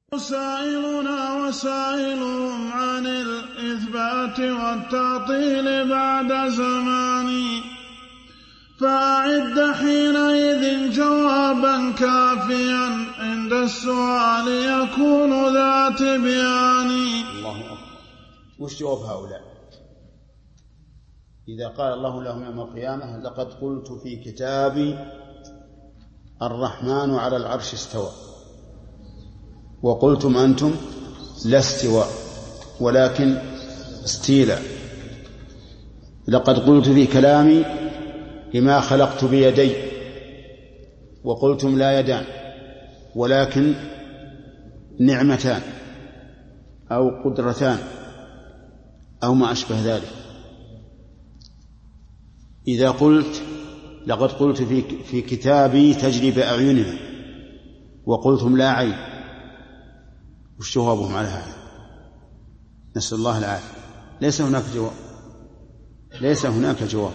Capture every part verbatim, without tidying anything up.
سائلنا وسائلهم عن الإثبات والتعطيل بعد زمان، فأعد حينئذ جوابا كافيا عند السؤال يكون ذا تبيان. الله أكبر. وش جواب هؤلاء إذا قال الله لهم يوم القيامة لقد قلت في كتابي الرحمن على العرش استوى وقلتم أنتم لا استواء ولكن استيلاء، لقد قلت في كلامي لما خلقت بيدي وقلتم لا يدان ولكن نعمتان أو قدرتان أو ما أشبه ذلك. إذا قلت لقد قلت في, في كتابي تجري بأعيننا وقلتم لا عين، وش جوابهم على هذا؟ نسأل الله العافية. ليس هناك جواب، ليس هناك جواب.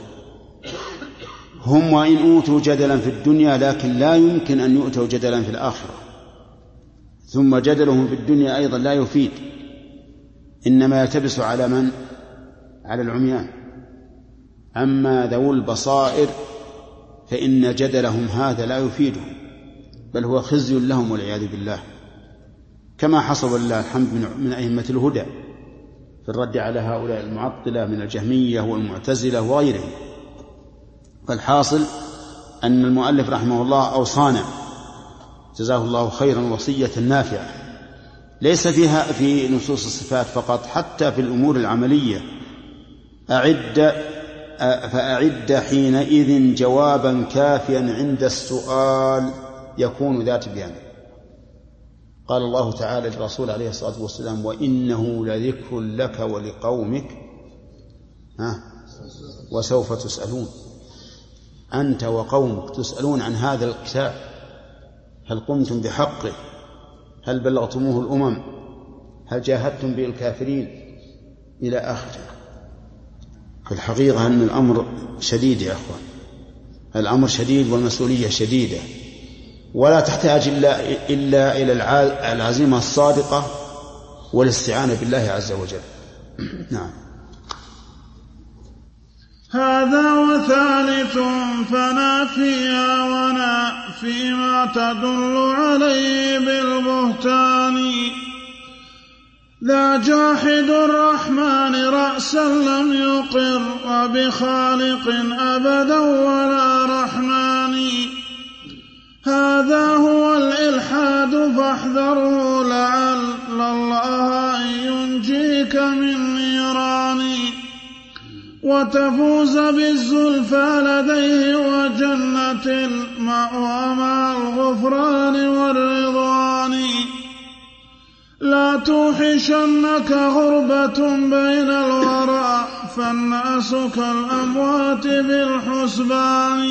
هم وإن أوتوا جدلا في الدنيا لكن لا يمكن أن يؤتوا جدلا في الآخرة، ثم جدلهم في الدنيا أيضا لا يفيد، إنما يلتبس على من؟ على العميان. أما ذو البصائر فإن جدلهم هذا لا يفيدهم بل هو خزي لهم والعياذ بالله، كما حصل لله الحمد من أئمة الهدى في الرد على هؤلاء المعطلة من الجهمية والمعتزلة وغيرهم. فالحاصل أن المؤلف رحمه الله أوصانا جزاه الله خيرا وصية نافعة ليس فيها في نصوص الصفات فقط، حتى في الأمور العملية. أعد فأعد حينئذ جوابا كافيا عند السؤال يكون ذات بيان. قال الله تعالى للرسول عليه الصلاة والسلام وإنه لذكر لك ولقومك ها وسوف تسألون. أنت وقومك تسألون عن هذا الكتاب، هل قمتم بحقه؟ هل بلغتموه الأمم؟ هل جاهدتم به الكافرين؟ إلى آخره. في الحقيقة أن الأمر شديد يا أخوان، الأمر شديد والمسؤولية شديدة، ولا تحتاج إلا, إلا إلى العزيمة الصادقة والاستعانة بالله عز وجل. نعم. هذا وثالث فنافيا ونافي ما تدل عليه بالبهتان، ذا جاحد الرحمن رأسا لم يقر وبخالق أبدا ولا رحمن، هذا هو الإلحاد فاحذره لعل الله أن ينجيك من نيران، وتفوز بالزلفى لديه وجنة المأوى مع الغفران والرضوان، لا توحشنك غربة بين الورى فالناس كالأموات بالحسبان،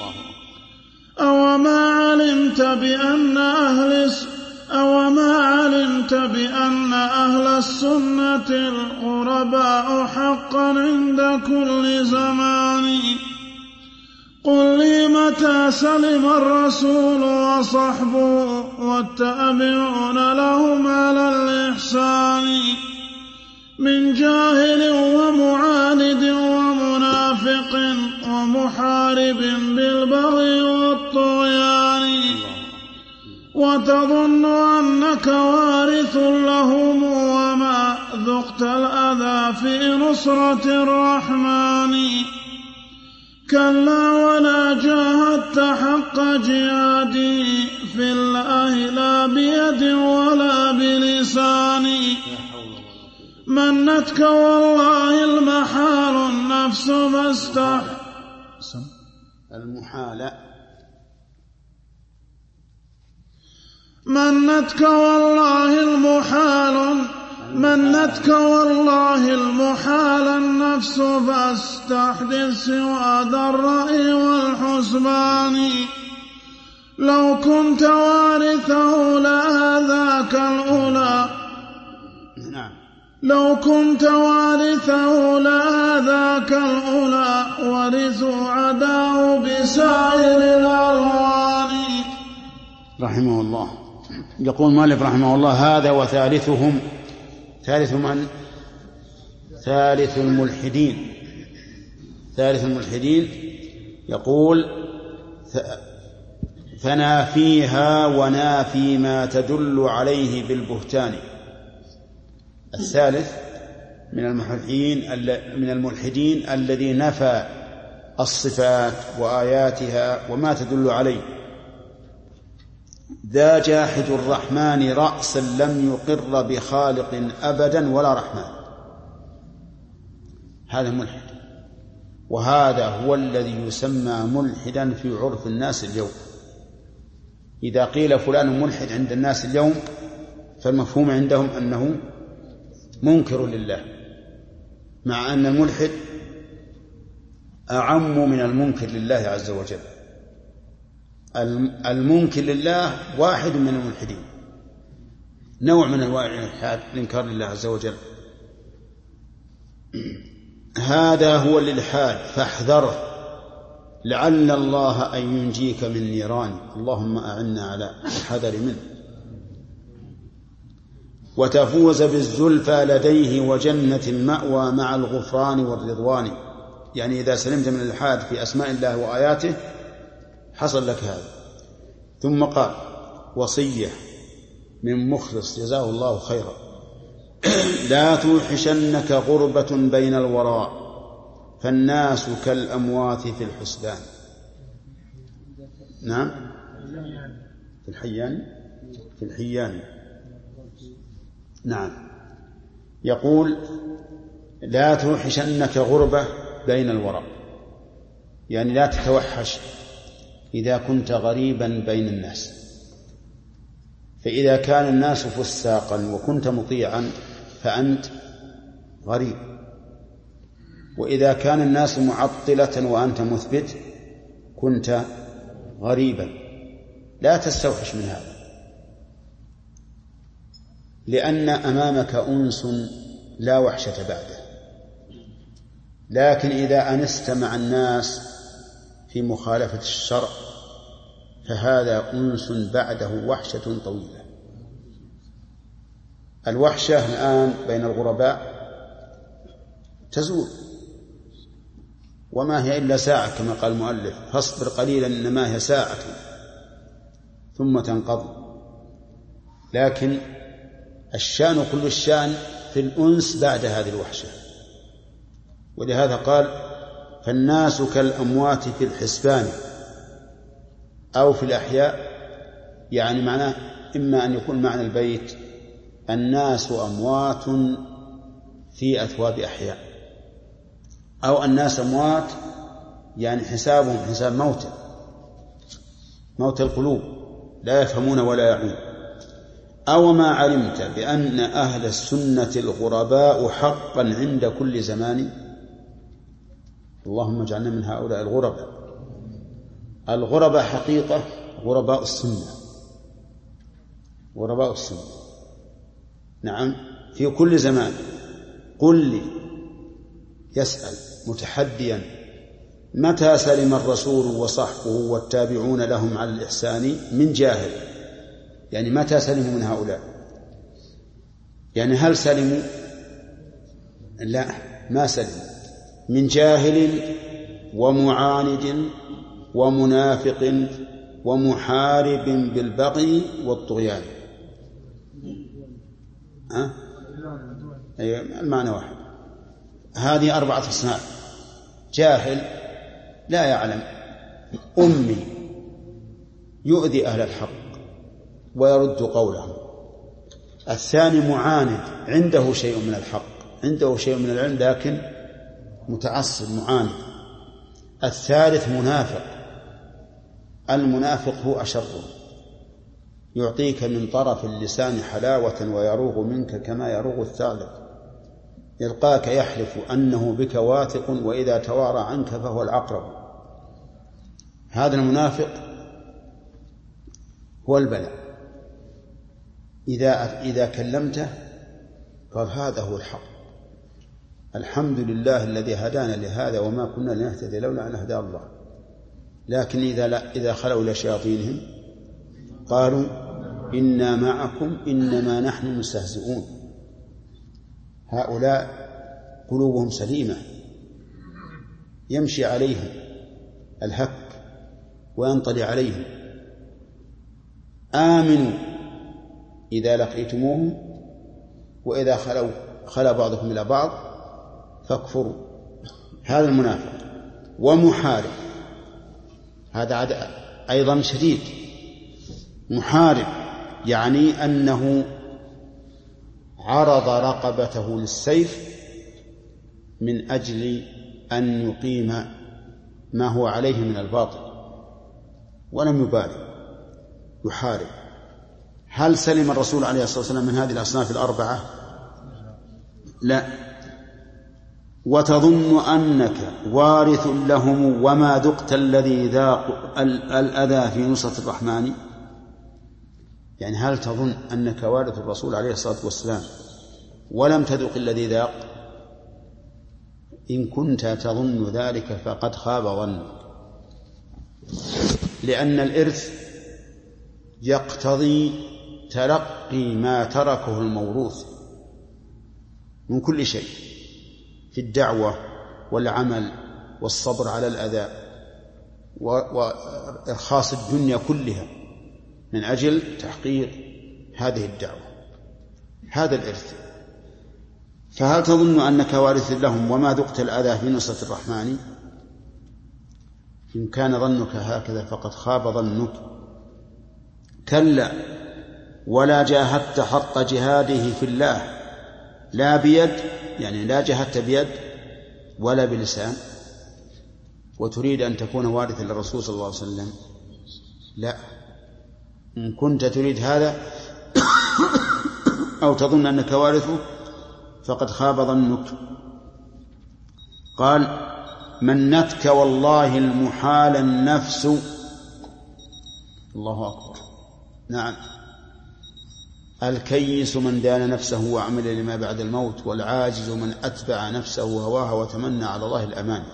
أو ما علمت بأن أهل أو ما علمت بأن أهل السنة الغرباء حقا عند كل زمان، قل لي متى سلم الرسول وصحبه والتابعون لهم على الإحسان، من جاهل ومعاند ومنافق ومحارب بالبغي والطغيان، وتظن أنك وارث لهم وما ذقت الأذى في نصرة الرحمن، كلا ولا جاهدت حق جهادي في الله لا بيد ولا بلسان، منتك والله المحال النفس مستح المحال منتك والله المحال منتك والله المحال النفس فاستحدث سواد الرأي والحسبان، لو كنت وارثه لهذاك الأولى لو كنت وارثه لهذاك الأولى ورثوا عداه بسائر الألوان. رحمه الله. يقول المؤلف رحمه الله: هذا وثالثهم. ثالث من؟ ثالث الملحدين. ثالث الملحدين يقول: فنافيها ونافي ما تدل عليه بالبهتان. الثالث من الملحدين من الملحدين الذي نفى الصفات وآياتها وما تدل عليه. ذا جاحد الرحمن رأسا لم يقر بخالق أبدا ولا رحمن. هذا ملحد، وهذا هو الذي يسمى ملحدا في عرف الناس اليوم. إذا قيل فلان ملحد عند الناس اليوم فالمفهوم عندهم أنه منكر لله، مع أن الملحد أعم من المنكر لله عز وجل. المنكر لله واحد من الملحدين، نوع من أنواع الإنكار لله عز وجل. هذا هو الإلحاد فاحذره لعل الله أن ينجيك من نيران. اللهم أعنا على الحذر منه. وتفوز بالزلفى لديه وجنة المأوى مع الغفران والرضوان. يعني إذا سلمت من الإلحاد في أسماء الله وآياته حصل لك هذا. ثم قال: وصية من مخلص جزاه الله خيرا: لا توحشنك غربة بين الوراء فالناس كالأموات في الحسبان. نعم، في الحيان في الحيان نعم. يقول: لا توحشنك غربة بين الوراء، يعني لا تتوحش إذا كنت غريبا بين الناس. فإذا كان الناس فساقا وكنت مطيعا فأنت غريب، وإذا كان الناس معطلة وأنت مثبت كنت غريبا. لا تستوحش من هذا، لأن أمامك أنس لا وحشة بعده. لكن إذا أنست مع الناس في مخالفة الشرع فهذا أنس بعده وحشة طويلة. الوحشة الآن بين الغرباء تزول، وما هي إلا ساعة كما قال المؤلف: فاصبر قليلا إنما هي ساعة ثم تنقضي. لكن الشأن كل الشأن في الأنس بعد هذه الوحشة. ولهذا قال: فالناس كالأموات في الحسبان أو في الأحياء. يعني معناه إما أن يكون معنى البيت الناس أموات في أثواب أحياء، أو الناس أموات يعني حسابهم حساب موت موت القلوب لا يفهمون ولا يعون. أو ما علمت بأن أهل السنة الغرباء حقا عند كل زمان. اللهم اجعلنا من هؤلاء الغرباء. الغرباء حقيقة غرباء السنة، غرباء السنة نعم في كل زمان. قل لي، يسأل متحديا: متى سلم الرسول وصحبه والتابعون لهم على الإحسان من جاهل؟ يعني متى سلموا من هؤلاء؟ يعني هل سلموا؟ لا، ما سلموا. من جاهل ومعاند ومنافق ومحارب بالبغي والطغيان. ها؟ أيوة، المعنى واحد. هذه أربعة أصناف: جاهل لا يعلم، أمي يؤذي أهل الحق ويرد قولهم. الثاني معاند، عنده شيء من الحق، عنده شيء من العلم لكن متعصب معاند. الثالث منافق، المنافق هو أشر، يعطيك من طرف اللسان حلاوة ويروغ منك كما يروغ الثعلب، يلقاك يحلف أنه بك واثق وإذا توارى عنك فهو العقرب. هذا المنافق هو البلاء. إذا إذا كلمته قال هذا هو الحق، الحمد لله الذي هدانا لهذا وما كنا لنهتدي لولا أن هدانا الله. لكن إذا لا إذا خلوا إلى شياطينهم قالوا إنا معكم إنما نحن مستهزئون. هؤلاء قلوبهم سليمة يمشي عليهم الهك وينطلي عليهم. آمنوا إذا لقيتموهم وإذا خلوا خلا بعضكم إلى بعض فاكفروا. هذا المنافق. ومحارب، هذا أيضا شديد. محارب يعني أنه عرض رقبته للسيف من أجل أن يقيم ما هو عليه من الباطل ولم يبالي، يحارب. هل سلم الرسول عليه الصلاة والسلام من هذه الأصناف الأربعة؟ لا. وتظن أنك وارث لهم وما ذقت الذي ذاق الأذى في نصرة الرحمن. يعني هل تظن أنك وارث الرسول عليه الصلاة والسلام ولم تذق الذي ذاق؟ إن كنت تظن ذلك فقد خاب ظنك، لأن الإرث يقتضي تلقي ما تركه الموروث من كل شيء في الدعوة والعمل والصبر على الأذى وإرخاص الدنيا كلها من أجل تحقيق هذه الدعوة. هذا الإرث. فهل تظن أنك وارث لهم وما ذقت الأذى في نصرة الرحمن؟ إن كان ظنك هكذا فقد خاب ظنك. كلا ولا جاهدت حق جهاده في الله، لا بيد يعني لا جاهدت بيد ولا بلسان، وتريد أن تكون وارثا للرسول صلى الله عليه وسلم. لا، إن كنت تريد هذا أو تظن أنك وارثه فقد خاب ظنك. قال منتك والله المحال النفس. الله أكبر. نعم، الكيس من دان نفسه وعمل لما بعد الموت، والعاجز من أتبع نفسه هواها وتمنى على الله الأمان.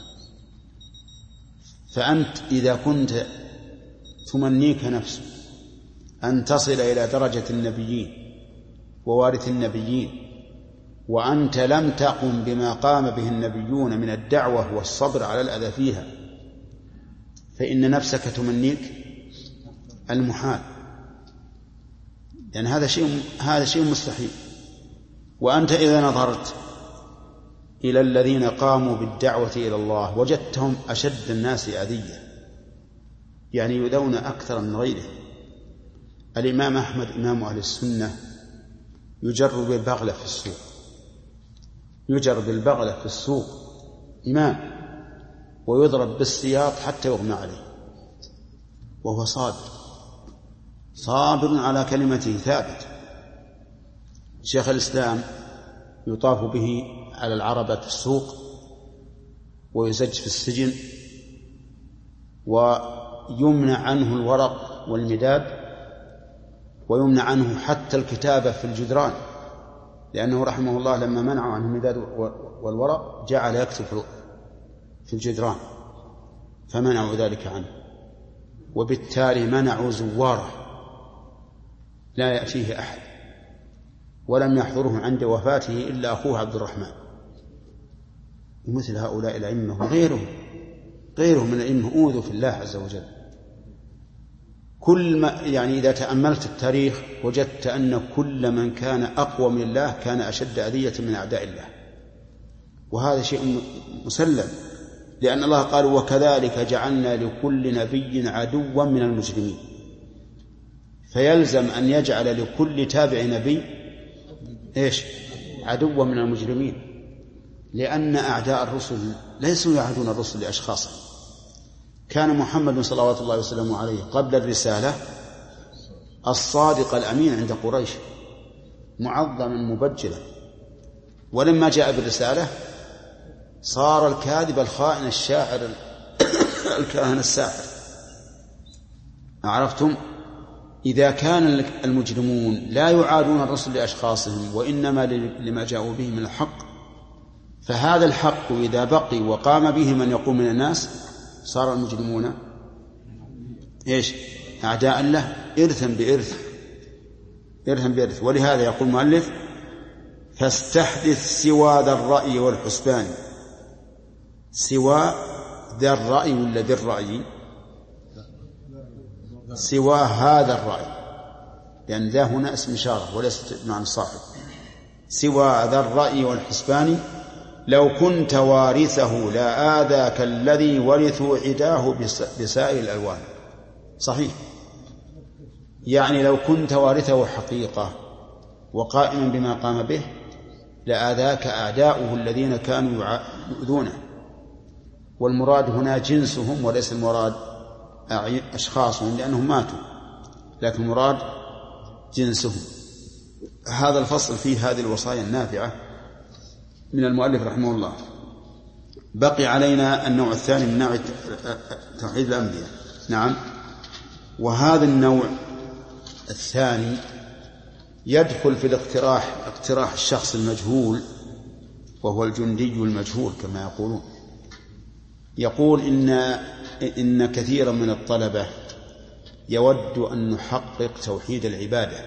فأنت إذا كنت تمنيك نفسك أن تصل إلى درجة النبيين ووارث النبيين وأنت لم تقم بما قام به النبيون من الدعوة والصبر على الأذى فيها، فإن نفسك تمنيك المحال، لأن يعني هذا شيء هذا شيء مستحيل. وأنت إذا نظرت إلى الذين قاموا بالدعوة إلى الله وجدتهم أشد الناس أذية، يعني يؤذون أكثر من غيرهم. الإمام أحمد إمام أهل السنة يجر بالبغلة في السوق، يجر بالبغلة في السوق إمام، ويضرب بالسياط حتى يغمى عليه وهو صابر صابر على كلمته ثابت. شيخ الإسلام يطاف به على العربة في السوق ويزج في السجن ويمنع عنه الورق والمداد ويمنع عنه حتى الكتابة في الجدران، لأنه رحمه الله لما منعوا عنه المداد والورق جعل يكتب في الجدران فمنعوا ذلك عنه، وبالتالي منعوا زواره لا يأتيه أحد، ولم يحضره عند وفاته إلا أخوه عبد الرحمن. ومثل هؤلاء الأئمة وغيرهم غيرهم من الأئمة أوذوا في الله عز وجل. كل ما يعني إذا تأملت التاريخ وجدت أن كل من كان أقوى من الله كان أشد أذية من أعداء الله، وهذا شيء مسلم، لأن الله قال وكذلك جعلنا لكل نبي عدوا من المجرمين. فيلزم أن يجعل لكل تابع نبي إيش؟ عدوا من المجرمين، لأن أعداء الرسل ليسوا يعادون الرسل لأشخاصهم. كان محمد صلوات الله وسلامه عليه قبل الرسالة الصادق الأمين عند قريش معظما مبجلا، ولما جاء بالرسالة صار الكاذب الخائن الشاعر الكاهن الساحر. عرفتم؟ إذا كان المجرمون لا يعادون الرسل لأشخاصهم وإنما لما جاءوا به من الحق، فهذا الحق إذا بقي وقام به من يقوم من الناس صار المجرمون إيش؟ أعداء له إرثا بإرث إرثا بإرث. ولهذا يقول المؤلف فاستحدث سوى ذا الرأي والحسبان. سوى ذا الرأي ولا ذي الرأي؟ سوى هذا الرأي، لأن ذا هنا اسم إشارة وليس معنى صاحب. سوى ذا الرأي والحسبان لو كنت وارثه لا آذاك الذي ورثوا عداه بسائر الألوان. صحيح، يعني لو كنت وارثه حقيقة وقائما بما قام به لآذاك أعداؤه الذين كانوا يؤذونه. والمراد هنا جنسهم وليس المراد أشخاصهم لأنهم ماتوا، لكن المراد جنسهم. هذا الفصل فيه هذه الوصايا النافعة من المؤلف رحمه الله. بقي علينا النوع الثاني من نوع توحيد الأنبياء. نعم، وهذا النوع الثاني يدخل في الاقتراح، اقتراح الشخص المجهول وهو الجندي المجهول كما يقولون. يقول إن, إن كثيرا من الطلبة يود أن نحقق توحيد العبادة،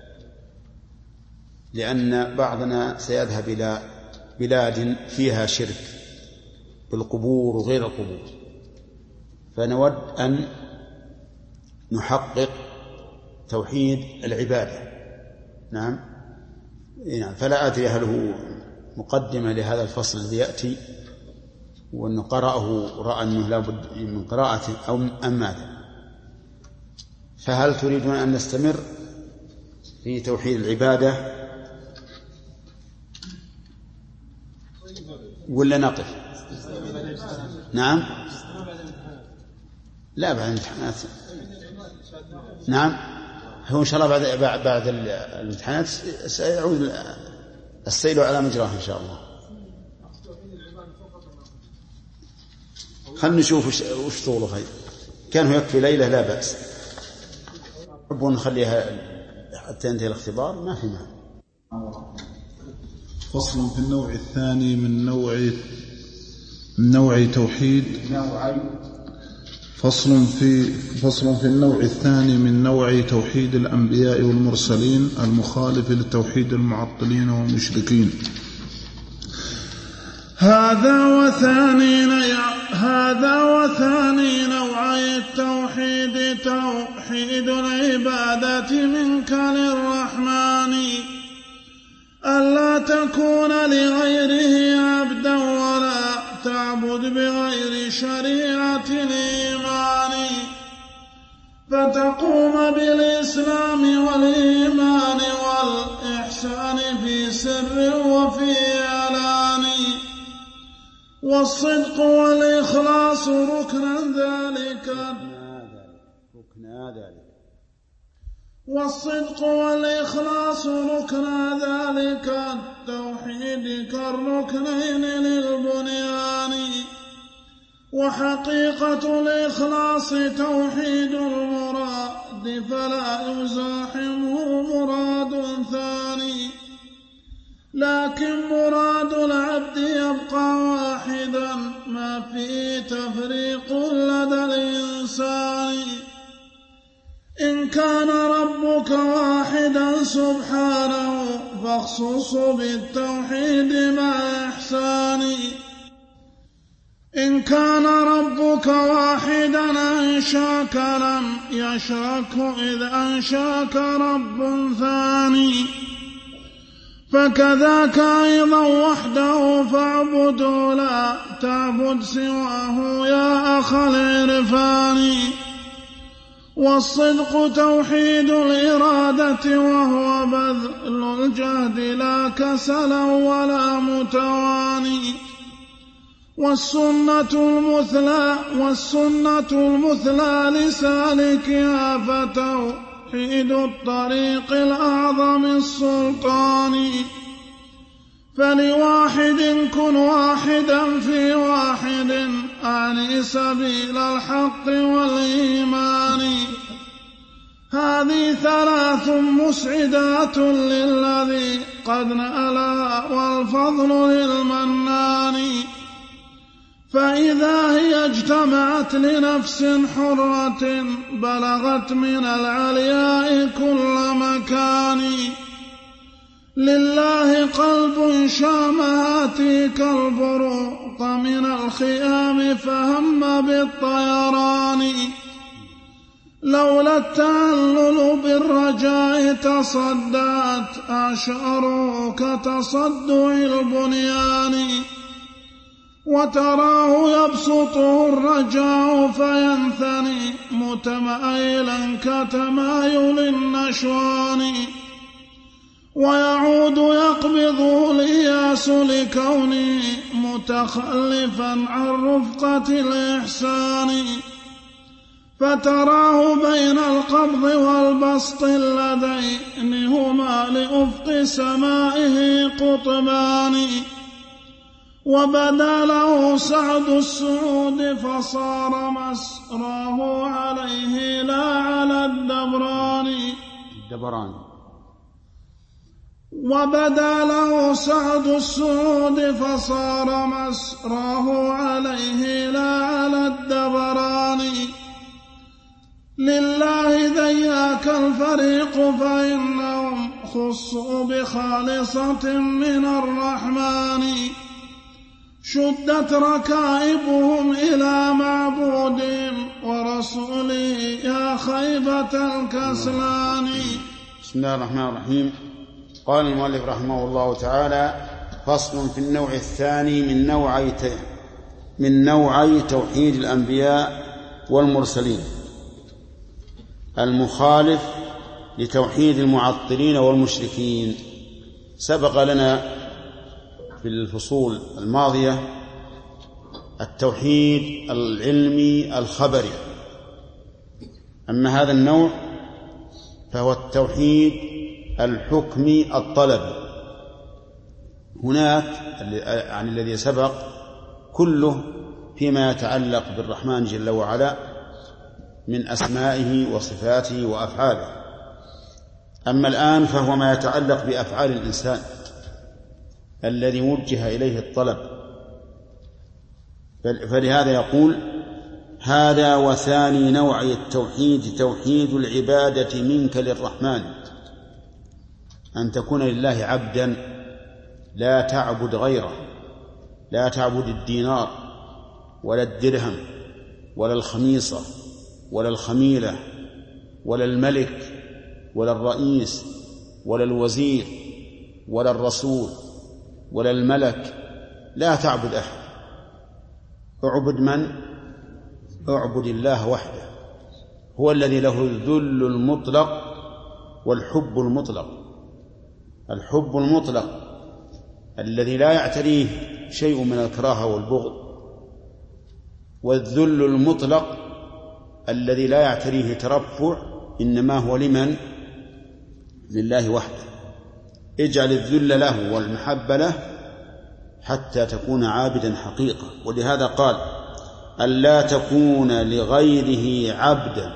لأن بعضنا سيذهب إلى بلاد فيها شرك بالقبور وغير القبور، فنود أن نحقق توحيد العبادة. نعم. نعم. فلا أدري هل هو مقدمة لهذا الفصل الذي يأتي وأن قرأه رأى أنه لا بد من قراءته أو أم ماذا؟ فهل تريدون أن نستمر في توحيد العبادة ولا نقف؟ نعم، لا بعد الامتحانات. نعم، هو إن شاء الله بعد بعد الامتحانات سيعود السيل على مجراه إن شاء الله. خلنا نشوف وش طوله. هاي كان هو يكفي ليلة لا بأس. نحب نخليها حتى ينتهي الاختبار ما في معنى. فصل في النوع الثاني من نوع من نوع توحيد فصل في فصل في النوع الثاني من نوع توحيد الأنبياء والمرسلين المخالف للتوحيد المعطلين والمشركين. هذا وثاني هذا وثاني نوعي التوحيد توحيد العبادة منك للرحمن، ألا تكون لغيره عبدا ولا تعبد بغير شريعة الإيمان، فتقوم بالإسلام والإيمان والإحسان في سر وفي إعلان، والصدق والإخلاص ركنا ذلك والصدق والإخلاص ركنا ذلك التوحيد كالركنين للبنيان، وحقيقة الإخلاص توحيد المراد فلا يزاحمه مراد ثاني، لكن مراد العبد يبقى واحدا ما فيه تفريق لدى الإنسان. إن كان ربك واحدا سبحانه فاخصص بالتوحيد مع إحسان، إن كان ربك واحدا أنشاك لم يشرك إذ أنشاك رب ثاني، فكذاك أيضا وحده فاعبده لا تعبد سواه يا أخ العرفان. والصدق توحيد الإرادة وهو بذل الجهد لا كسلا ولا متواني، والسنة المثلى والسنة المثلى لسالكها فتوحيد الطريق الأعظم السلطان. فلواحد كن واحدا في واحد أعني سبيل الحق والإيمان. هذه ثلاث مسعدات للذي قد نألا والفضل للمنان. فإذا هي اجتمعت لنفس حرة بلغت من العلياء كل مكان. لله قلب شامها تيك البروق من الخيام فهم بالطيران. لولا التعلل بالرجاء تصدعت أشعر كتصدع البنيان. وتراه يبسطه الرجاء فينثني متمايلا كتمايل النشوان. ويعود يقبضه الإياس لكونه متخلفا عن رفقة الإحسان. فتراه بين القبض والبسط اللذين هما لأفق سمائه قطبان. وبدا له سعد السعود فصار مسراه عليه لا على الدبران. الدبران. وبدا له سعد السعود فصار مسراه عليه لا على الدبران. لله ذياك الفريق فإنهم خصوا بخالصة من الرحمن. شدت ركائبهم إلى معبودهم ورسوله يا خيبة الكسلان. بسم الله الرحمن الرحيم. قال المؤلف رحمه الله تعالى: فصل في النوع الثاني من نوعي من نوعي توحيد الأنبياء والمرسلين، المخالف لتوحيد المعطلين والمشركين. سبق لنا في الفصول الماضية التوحيد العلمي الخبري. أما هذا النوع فهو التوحيد الحكمي الطلبي. هناك عن الذي سبق كله فيما يتعلق بالرحمن جل وعلا من أسمائه وصفاته وأفعاله. أما الآن فهو ما يتعلق بأفعال الإنسان الذي وجه إليه الطلب. فلهذا يقول: هذا وثاني نوعي التوحيد توحيد العبادة منك للرحمن، أن تكون لله عبدا لا تعبد غيره، لا تعبد الدينار ولا الدرهم ولا الخميصة ولا الخميلة ولا الملك ولا الرئيس ولا الوزير ولا الرسول ولا الملك. لا تعبد أحد. اعبد من؟ اعبد الله وحده. هو الذي له الذل المطلق والحب المطلق. الحب المطلق الذي لا يعتريه شيء من الكراهة والبغض، والذل المطلق الذي لا يعتريه ترفع، إنما هو لمن؟ لله وحده. اجعل الذل له والمحبة له حتى تكون عابدا حقيقة. ولهذا قال: ألا تكون لغيره عبدا.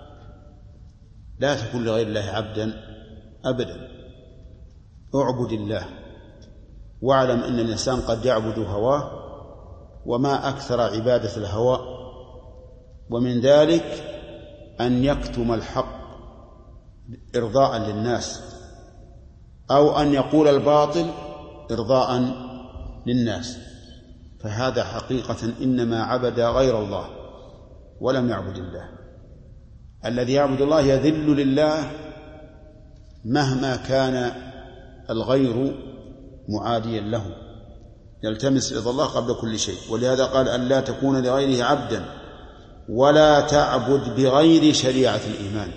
لا تكون لغير الله عبدا أبدا. اعبد الله، واعلم أن الإنسان قد يعبد هواه، وما أكثر عبادة الهوى. ومن ذلك أن يكتم الحق إرضاء للناس، أو أن يقول الباطل إرضاء للناس. فهذا حقيقة إنما عبد غير الله ولم يعبد الله. الذي يعبد الله يذل لله مهما كان الغير معاديا له، يلتمس رضا الله قبل كل شيء. ولهذا قال: أن لا تكون لغيره عبدا ولا تعبد بغير شريعة الإيمان.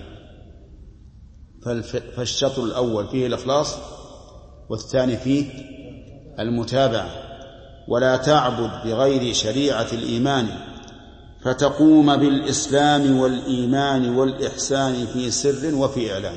فالشطر الأول فيه الإخلاص، والثاني فيه المتابعة. ولا تعبد بغير شريعة الإيمان فتقوم بالإسلام والإيمان والإحسان في سر وفي إعلان.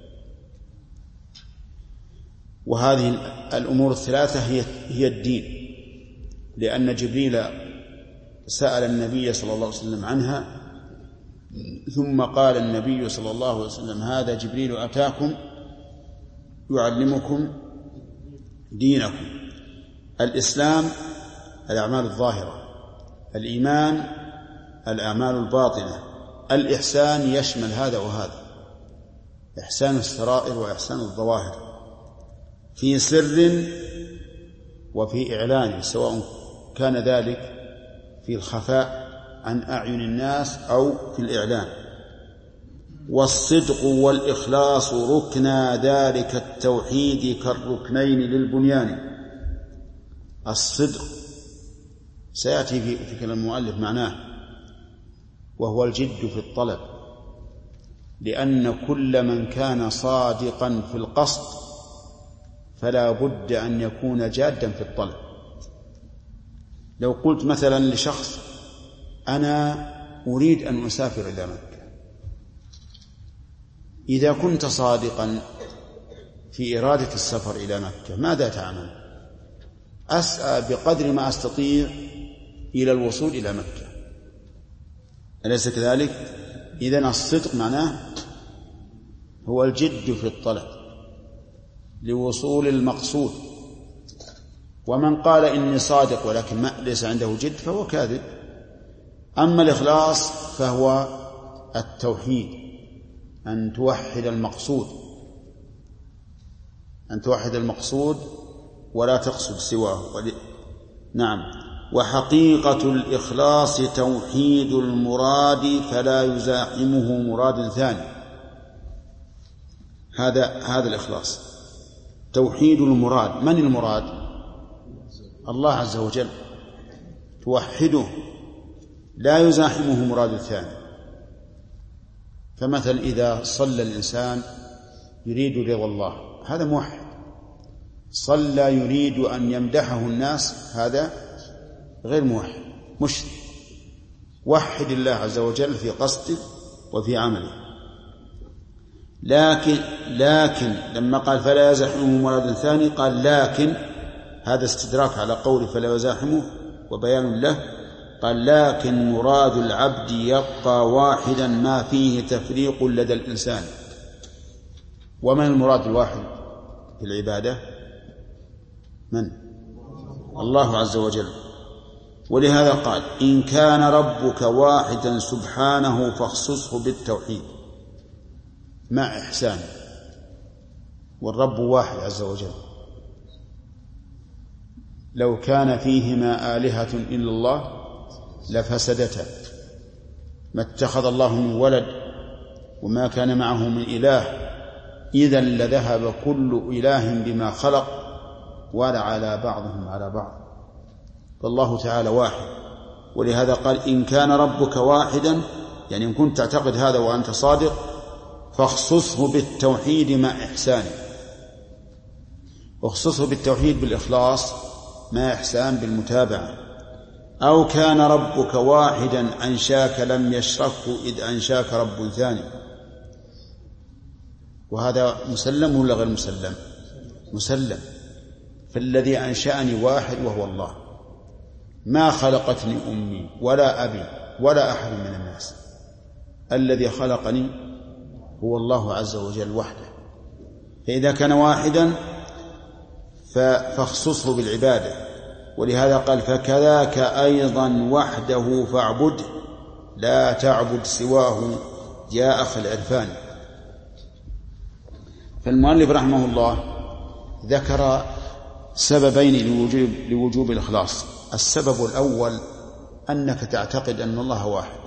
وهذه الأمور الثلاثة هي هي الدين، لأن جبريل سأل النبي صلى الله عليه وسلم عنها، ثم قال النبي صلى الله عليه وسلم: هذا جبريل أتاكم يعلمكم دينكم. الإسلام الأعمال الظاهرة، الإيمان الأعمال الباطنة، الإحسان يشمل هذا وهذا، إحسان السرائر وإحسان الظواهر في سر وفي إعلان، سواء كان ذلك في الخفاء عن أعين الناس أو في الإعلان. والصدق والإخلاص ركنا ذلك التوحيد كالركنين للبنيان. الصدق سيأتي في, في كلام المؤلف معناه، وهو الجد في الطلب، لأن كل من كان صادقا في القصد فلا بد أن يكون جادا في الطلب. لو قلت مثلا لشخص أنا أريد أن أسافر إلى مكة، إذا كنت صادقا في إرادة السفر إلى مكة ماذا تعمل؟ أسعى بقدر ما أستطيع إلى الوصول إلى مكة، أليس كذلك؟ إذن الصدق معناه هو الجد في الطلب لوصول المقصود. ومن قال إني صادق ولكن ما ليس عنده جد فهو كاذب. أما الإخلاص فهو التوحيد، أن توحد المقصود، أن توحد المقصود ولا تقصد سواه. ول... نعم. وحقيقة الإخلاص توحيد المراد فلا يزاحمه مراد ثاني. هذا هذا الإخلاص توحيد المراد. من المراد؟ الله عز وجل، توحده لا يزاحمه مراد ثاني. فمثلا إذا صلى الإنسان يريد رضا الله هذا موحد، صلى يريد أن يمدحه الناس هذا غير موحد، مشرك. وحد الله عز وجل في قصده وفي عمله. لكن لكن لما قال فلا يزاحمه مراد ثاني قال لكن، هذا استدراك على قول فلا يزاحمه وبيان له. قال لكن مراد العبد يبقى واحدا ما فيه تفريق لدى الإنسان. ومن المراد الواحد في العبادة؟ من؟ الله عز وجل. ولهذا قال إن كان ربك واحدا سبحانه فاخصصه بالتوحيد مع إحسانه. والرب واحد عز وجل. لو كان فيهما آلهة إلا الله لفسدتا، ما اتخذ الله من ولد وما كان معه من إله، إذن لذهب كل إله بما خلق ولعلى بعضهم على بعض. فالله تعالى واحد. ولهذا قال إن كان ربك واحدا، يعني إن كنت تعتقد هذا وأنت صادق فاخصصه بالتوحيد مع إحسانه. واخصصه بالتوحيد بالإخلاص مع إحسان بالمتابعة. أو كان ربك واحدا أنشاك لم يشركه إذ أنشاك رب ثاني. وهذا مسلم ولا غير مسلم؟ مسلم. فالذي أنشأني واحد وهو الله، ما خلقتني أمي ولا أبي ولا أحد من الناس. الذي خلقني هو الله عز وجل وحده. فإذا كان واحدا فاخصصه بالعبادة. ولهذا قال فكذاك أيضا وحده فاعبده لا تعبد سواه يا أخي العرفان. فالمؤلف رحمه الله ذكر سببين لوجوب, لوجوب الإخلاص. السبب الأول أنك تعتقد أن الله واحد،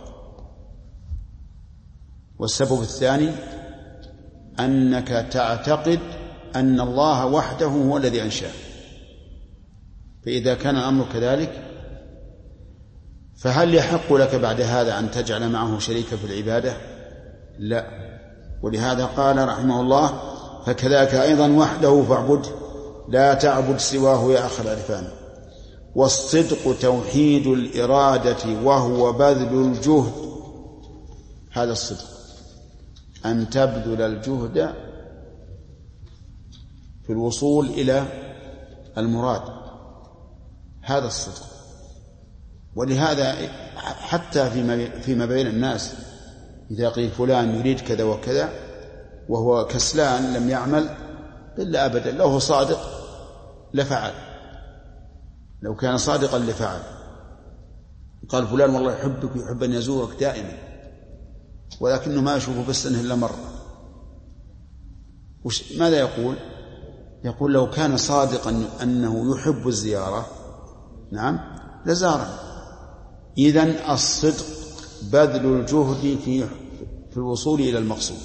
والسبب الثاني أنك تعتقد أن الله وحده هو الذي أنشأ. فإذا كان الأمر كذلك فهل يحق لك بعد هذا أن تجعل معه شريكا في العبادة؟ لا. ولهذا قال رحمه الله فكذاك أيضا وحده فاعبده لا تعبد سواه يا أخي العرفان. والصدق توحيد الإرادة وهو بذل الجهد. هذا الصدق، أن تبذل الجهد في الوصول إلى المراد، هذا الصدق. ولهذا حتى فيما بين الناس إذا قيل فلان يريد كذا وكذا وهو كسلان لم يعمل، إلا أبدا لو هو صادق لفعل، لو كان صادقا لفعل. قال فلان والله يحبك ويحب أن يزورك دائما ولكنه ما يشوفه بالسنة إلا مرة، ماذا يقول؟ يقول لو كان صادقا أنه يحب الزيارة نعم لزاره. إذن الصدق بذل الجهد في في الوصول إلى المقصود.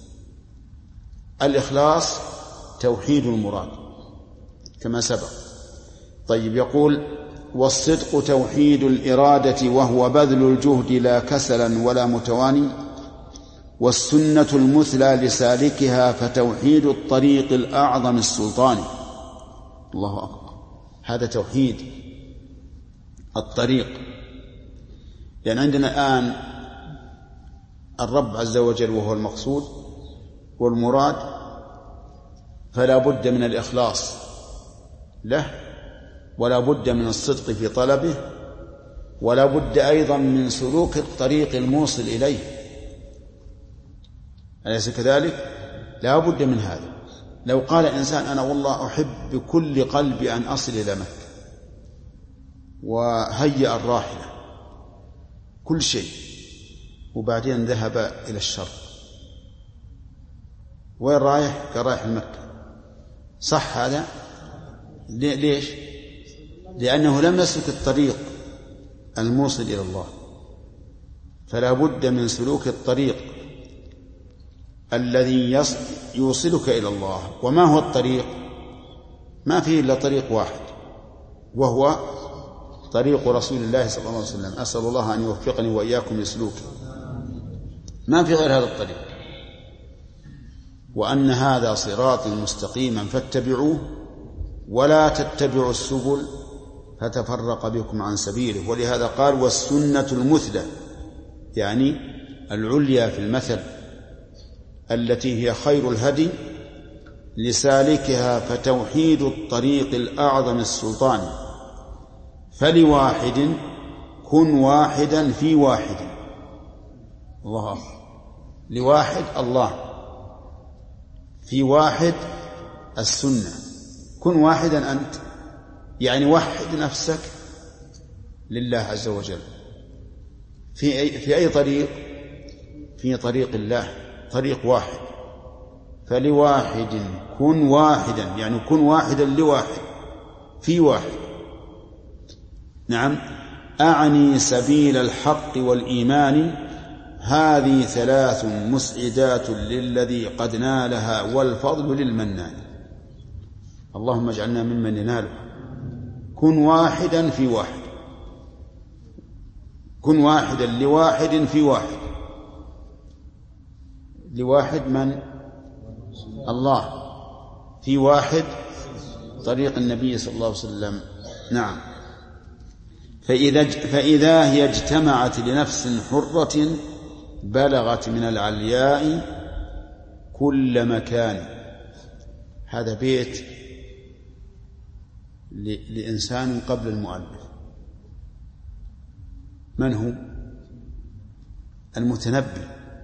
الإخلاص توحيد المراد كما سبق. طيب يقول والصدق توحيد الإرادة وهو بذل الجهد لا كسلا ولا متواني، والسنة المثلى لسالكها فتوحيد الطريق الأعظم السلطاني. الله أكبر، هذا توحيد الطريق. لأن عندنا الآن الرب عز وجل وهو المقصود والمراد، فلا بد من الإخلاص له، ولا بد من الصدق في طلبه، ولا بد أيضا من سلوك الطريق الموصل إليه، أليس كذلك؟ لا بد من هذا. لو قال إنسان أنا والله أحب بكل قلبي أن أصل إلى مكة وهيأ الراحلة كل شيء، وبعدين ذهب إلى الشرق، وين رايح؟ قال رايح مكة، صح هذا؟ ليش؟ لأنه لم يسلك الطريق الموصل إلى الله، فلا بد من سلوك الطريق الذي يوصلك إلى الله. وما هو الطريق؟ ما فيه إلا طريق واحد، وهو طريق رسول الله صلى الله عليه وسلم. أسأل الله أن يوفقني وإياكم لسلوكه، ما في غير هذا الطريق. وأن هذا صراطي مستقيما فاتبعوه ولا تتبعوا السبل فتفرق بكم عن سبيله. ولهذا قال والسنة المثلى، يعني العليا في المثل، التي هي خير الهدي لسالكها فتوحيد الطريق الأعظم السلطان. فلواحد كن واحدا في واحد. الله أكبر. لواحد الله، في واحد السنة. كن واحدا أنت، يعني وحد نفسك لله عز وجل. في أي, في أي طريق؟ في طريق الله، طريق واحد. فلواحد كن واحدا، يعني كن واحدا لواحد في واحد. نعم. أعني سبيل الحق والإيمان، هذه ثلاث مسعدات للذي قد نالها والفضل للمنان. اللهم اجعلنا ممن يناله. كن واحدا في واحد، كن واحدا لواحد في واحد. لواحد من؟ الله. في واحد طريق النبي صلى الله عليه وسلم. نعم. فإذا, فإذا هي اجتمعت لنفس حرة بلغت من العلياء كل مكان. هذا بيت لإنسان قبل المؤلف. من هو؟ المتنبي.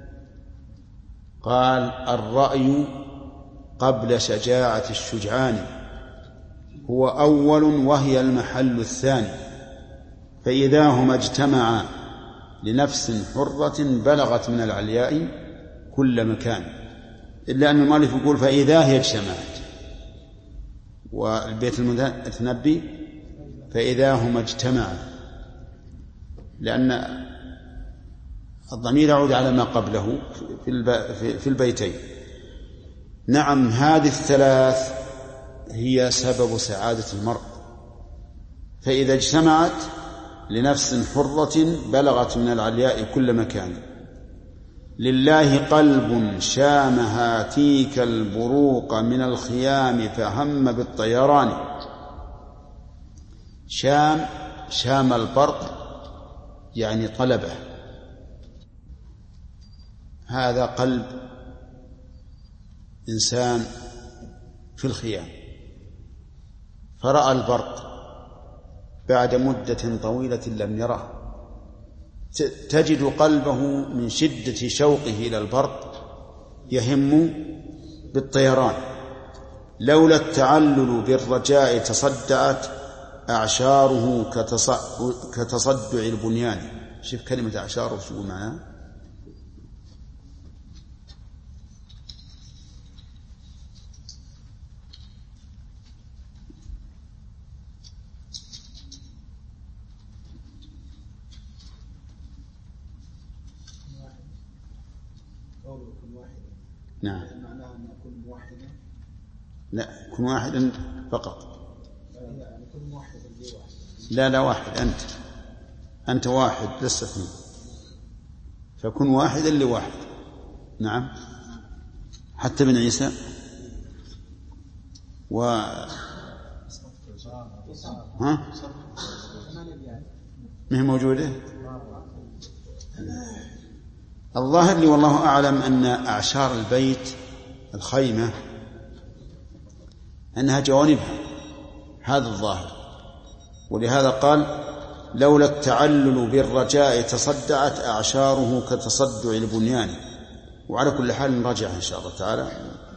قال الرأي قبل شجاعة الشجعان هو أول وهي المحل الثاني. فإذا هما اجتمعا لنفس حرة بلغت من العلياء كل مكان. إلا أن المؤلف يقول فإذا هي اجتمعت، والبيت المتنبي فإذا هما اجتمعا، لأن الضمير يعود على ما قبله في البيتين. نعم. هذه الثلاث هي سبب سعادة المرء. فإذا اجتمعت لنفس حرة بلغت من العلياء كل مكان. لله قلب شام هاتيك البروق من الخيام فهم بالطيران. شام، شام البرق يعني طلبه. هذا قلب إنسان في الخيام فرأى البرق بعد مدة طويلة لم يره، تجد قلبه من شدة شوقه إلى البرق يهم بالطيران. لولا التعلل بالرجاء تصدعت أعشاره كتصدع البنيان. شوف كلمة أعشاره شو معناها؟ نعم. معناها أن أكون موحدا؟ لا، كن واحدا فقط. يعني كن موحدا لي واحد. لا لا، واحد أنت أنت واحد لست اثنين، فكن واحدا لواحد. نعم. حتى ابن عيسى و ها ما هي موجودة. الظاهر لي والله أعلم أن أعشار البيت الخيمة أنها جوانبها، هذا الظاهر. ولهذا قال لولا التعلل بالرجاء تصدعت أعشاره كتصدع البنيان. وعلى كل حال نراجع إن شاء الله تعالى.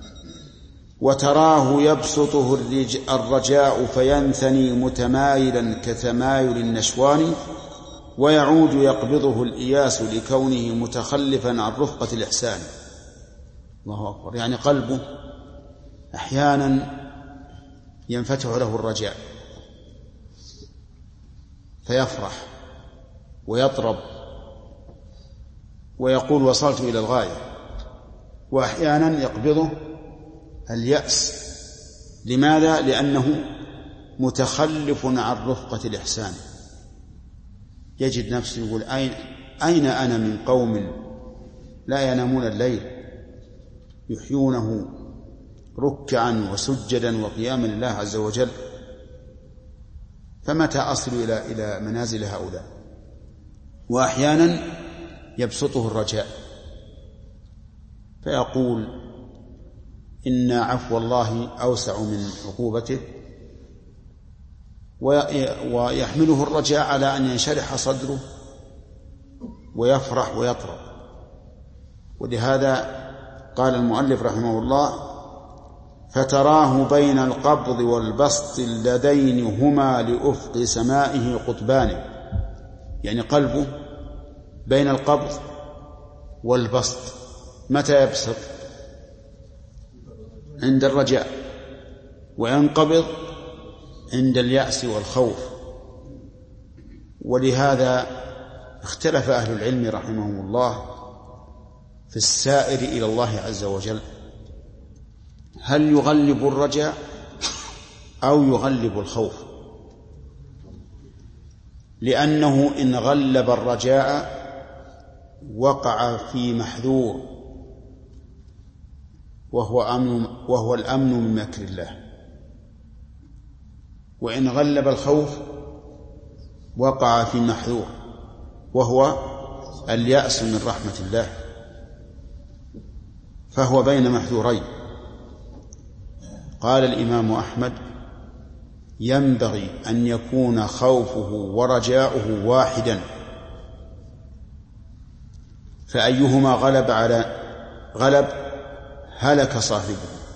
وتراه يبسطه الرجاء فينثني متمايلا كتمايل النشوان، ويعود يقبضه الإياس لكونه متخلفا عن رفقة الإحسان. الله أكبر. يعني قلبه أحيانا ينفتح له الرجاء فيفرح ويطرب ويقول وصلت إلى الغاية، وأحيانا يقبضه اليأس. لماذا؟ لأنه متخلف عن رفقة الإحسان. يجد نفسه يقول أين, أين أنا من قوم لا ينامون الليل يحيونه ركعا وسجدا وقياما لله عز وجل، فمتى أصل إلى إلى منازل هؤلاء؟ وأحيانا يبسطه الرجاء فيقول إن عفو الله أوسع من عقوبته، ويحمله الرجاء على أن ينشرح صدره ويفرح ويطرب. ولهذا قال المؤلف رحمه الله فتراه بين القبض والبسط اللذين هما لأفق سمائه قطبان. يعني قلبه بين القبض والبسط. متى يبسط؟ عند الرجاء، وينقبض عند اليأس والخوف. ولهذا اختلف أهل العلم رحمهم الله في السائر إلى الله عز وجل، هل يغلب الرجاء أو يغلب الخوف؟ لأنه إن غلب الرجاء وقع في محذور وهو أمن وهو الأمن من مكر الله، وإن غلب الخوف وقع في محذور وهو اليأس من رحمة الله، فهو بين محذورين. قال الإمام أحمد ينبغي أن يكون خوفه ورجاؤه واحدا، فأيهما غلب على غلب هلك صاحبه.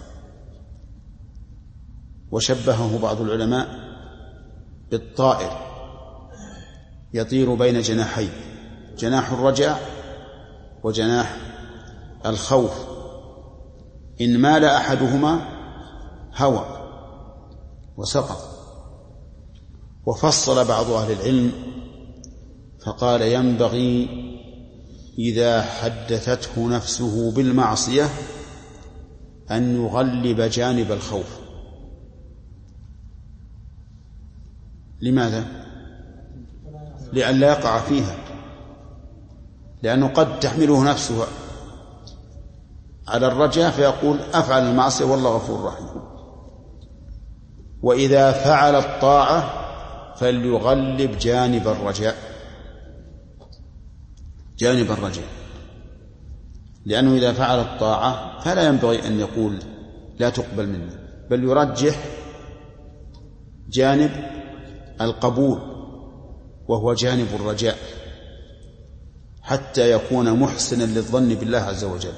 وشبهه بعض العلماء بالطائر يطير بين جناحين، جناح الرجاء وجناح الخوف، إن مال أحدهما هوى وسقط. وفصل بعض أهل العلم فقال ينبغي إذا حدثته نفسه بالمعصية أن يغلب جانب الخوف. لماذا؟ لئلا يقع فيها، لأنه قد تحمله نفسه على الرجاء فيقول أفعل المعصية والله غفور رحيم. وإذا فعل الطاعة فليغلب جانب الرجاء، جانب الرجاء، لأنه إذا فعل الطاعة فلا ينبغي أن يقول لا تقبل مني، بل يرجح جانب القبول وهو جانب الرجاء حتى يكون محسنا للظن بالله عز وجل.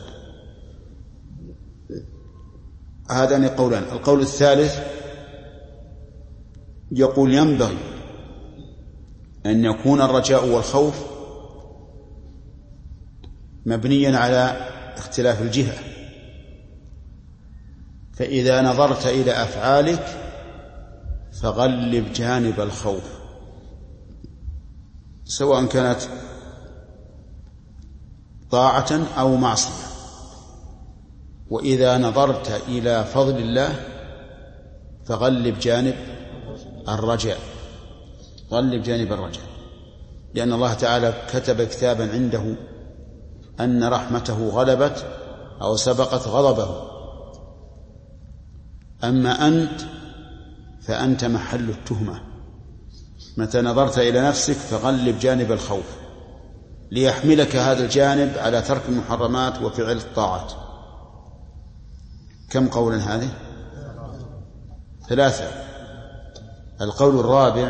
هذان قولان. القول الثالث يقول ينبغي أن يكون الرجاء والخوف مبنيا على اختلاف الجهة، فإذا نظرت إلى أفعالك فغلب جانب الخوف سواء كانت طاعة أو معصية، وإذا نظرت إلى فضل الله فغلب جانب الرجاء، غلب جانب الرجاء، لأن الله تعالى كتب كتابا عنده أن رحمته غلبت أو سبقت غضبه. أما أنت فأنت محل التهمة، متى نظرت إلى نفسك فغلب جانب الخوف ليحملك هذا الجانب على ترك المحرمات وفعل الطاعات. كم قولا هذه؟ ثلاثة. القول الرابع: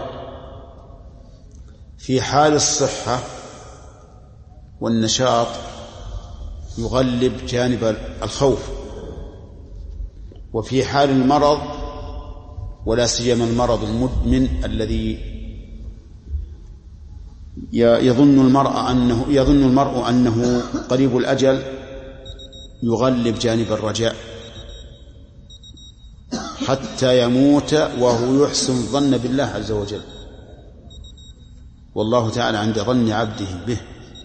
في حال الصحة والنشاط يغلب جانب الخوف، وفي حال المرض ولا سيما المرض المدمن الذي يظن المرء أنه يظن المرء أنه قريب الأجل يغلب جانب الرجاء حتى يموت وهو يحسن الظن بالله عز وجل، والله تعالى عند ظن عبده به.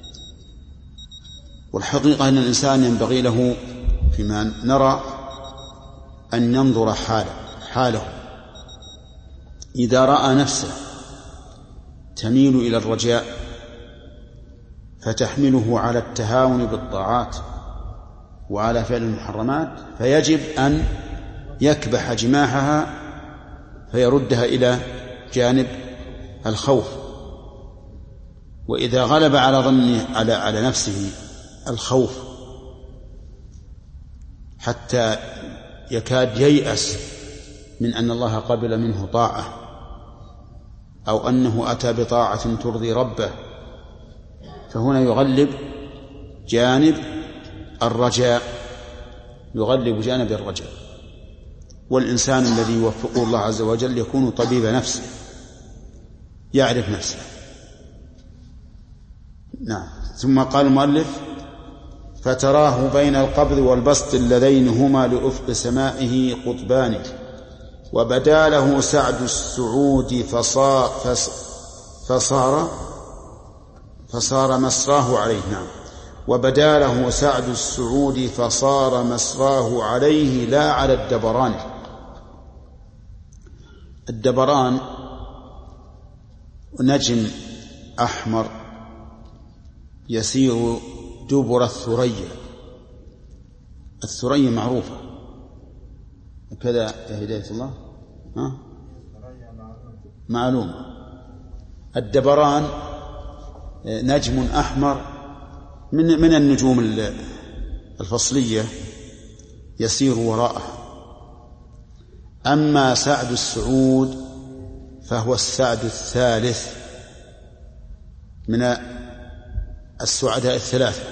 والحقيقة أن الإنسان ينبغي له فيما نرى أن ينظر حاله, حاله إذا رأى نفسه تميل إلى الرجاء فتحمله على التهاون بالطاعات وعلى فعل المحرمات، فيجب أن يكبح جماحها فيردها إلى جانب الخوف. وإذا غلب على ظنه على على نفسه الخوف حتى يكاد ييأس من أن الله قبل منه طاعة أو أنه أتى بطاعة ترضي ربه، فهنا يغلب جانب الرجاء، يغلب جانب الرجاء. والإنسان الذي يوفقه الله عز وجل يكون طبيب نفسه، يعرف نفسه. نعم. ثم قال المؤلف: فتراه بين القبض والبسط اللذين هما لأفق سمائه قطبان، وبدا له سعد السعود فصار, فصار, فصار مسراه عليه. نعم. وبدا له سعد السعود فصار مسراه عليه لا على الدبران. الدبران نجم أحمر يسير دبر الثريا. الثريا معروفة كذا يا هداية الله، ها؟ معلوم. الدبران نجم أحمر من من النجوم الفصلية يسير وراءه. أما سعد السعود فهو السعد الثالث من السعداء الثلاثة،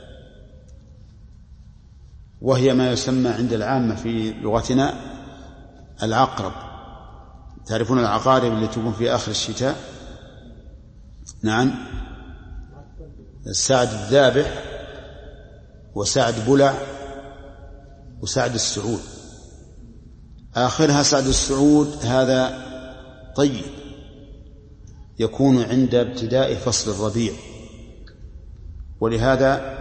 وهي ما يسمى عند العامة في لغتنا العقرب. تعرفون العقارب اللي تكون في آخر الشتاء؟ نعم. السعد الذابح وسعد بلع وسعد السعود. آخرها سعد السعود هذا طيب يكون عند ابتداء فصل الربيع، ولهذا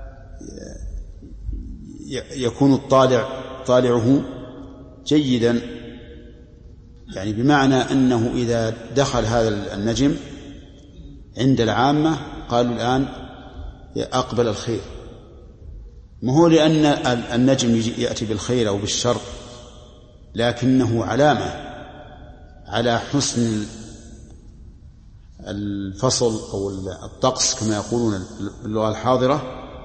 يكون الطالع طالعه جيدا، يعني بمعنى أنه إذا دخل هذا النجم عند العامة قالوا الآن أقبل الخير، ما هو لأن النجم يأتي بالخير أو بالشر، لكنه علامة على حسن الفصل أو الطقس كما يقولون باللغة الحاضرة.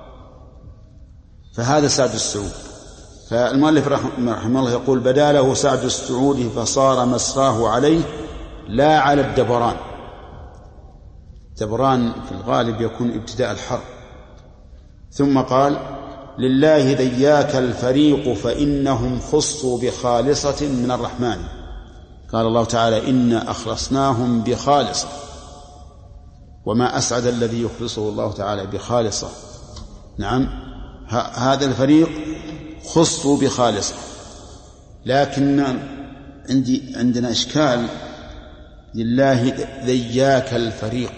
فهذا سعد السعود. فالمؤلف رحمه الله يقول: بدا له سعد السعود فصار مسراه عليه لا على الدبران. الدبران في الغالب يكون ابتداء الحر. ثم قال: لله ذياك الفريق فإنهم خصوا بخالصة من الرحمن. قال الله تعالى إنا أخلصناهم بخالصة، وما أسعد الذي يخلصه الله تعالى بخالصة. نعم، هذا الفريق خصوا بخالصة. لكن عندي عندنا إشكال، لله ذياك الفريق،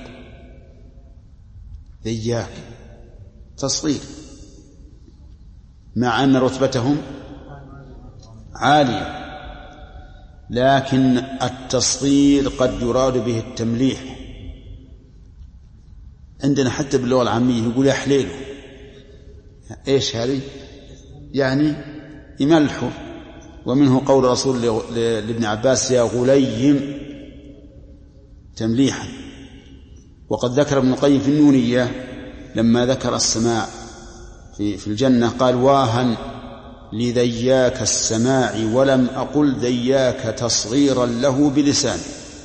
ذياك تصغير، مع أن رتبتهم عالية، لكن التصغير قد يراد به التمليح. عندنا حتى باللغة العامية يقول يا حليله، إيش هذه؟ يعني يملحوا. ومنه قول رسول لابن عباس يا غليم تمليحا. وقد ذكر ابن القيم في النونية لما ذكر السماع في, في الجنة قال واها لذياك السماع ولم أقل ذياك تصغيرا له بلسان.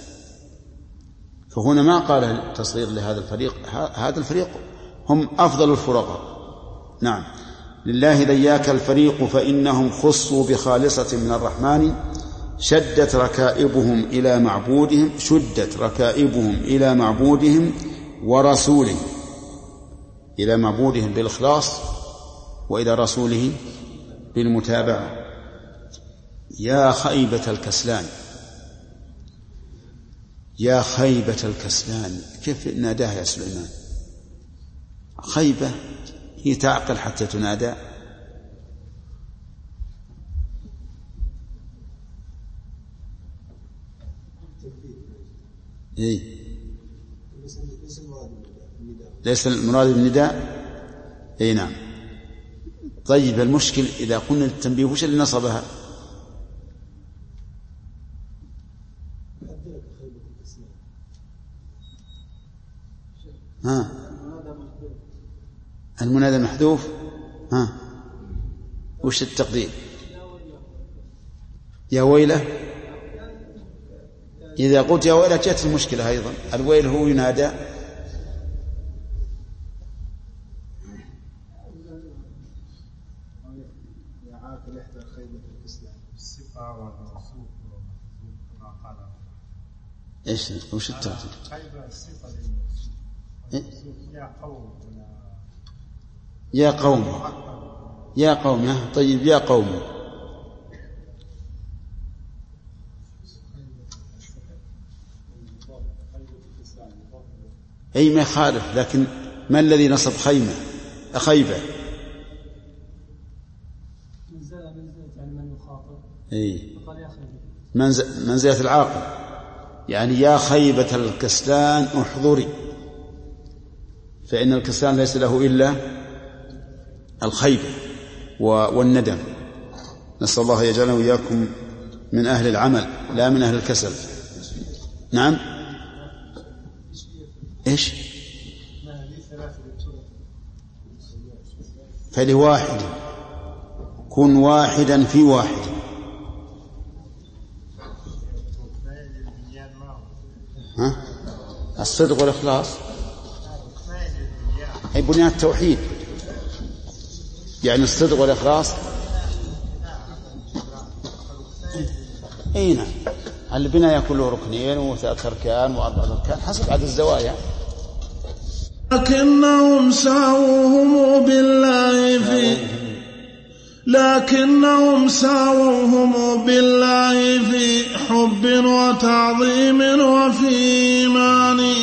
فهنا ما قال تصغير لهذا الفريق، هذا الفريق هم أفضل الفرقاء. نعم، لله ذياك الفريق فإنهم خصوا بخالصة من الرحمن شدت ركائبهم إلى معبودهم شدت ركائبهم إلى معبودهم ورسوله، إلى معبودهم بالإخلاص وإلى رسوله بالمتابعة. يا خيبة الكسلان، يا خيبة الكسلان، كيف ناداها يا سليمان؟ خيبة هي تعقل حتى تنادى. إيه؟ ليس المراد بالنداء. اي نعم. طيب المشكل إذا قلنا التنبيه وش اللي نصبها؟ ها المنادى محذوف. ها وش التقدير؟ يا ويله. إذا قلت يا ويله جاءت المشكلة أيضا. الويل هو ينادى. ايش وش التعطيل؟ يا قوم يا قوم طيب يا قوم أي ما يخالف، لكن ما الذي نصب خيمة خيبة؟ أي منزلة العاقل، يعني يا خيبة الكسلان احضري، فإن الكسلان ليس له إلا الخيبة والندم. نسأل الله يجعلنا وإياكم من أهل العمل لا من أهل الكسل. نعم. إيش؟ فلواحد كن واحدا في واحد. ها؟ الصدق والإخلاص أي بنيان التوحيد، يعني الصدق والإخلاص. أي نعم. البناء يكون له ركنين وثلاث أركان وأربعة أركان حسب عدد الزوايا. لكنهم ساووهم بالله في لكنهم ساووهم بالله في حب وتعظيم وفي إيمان،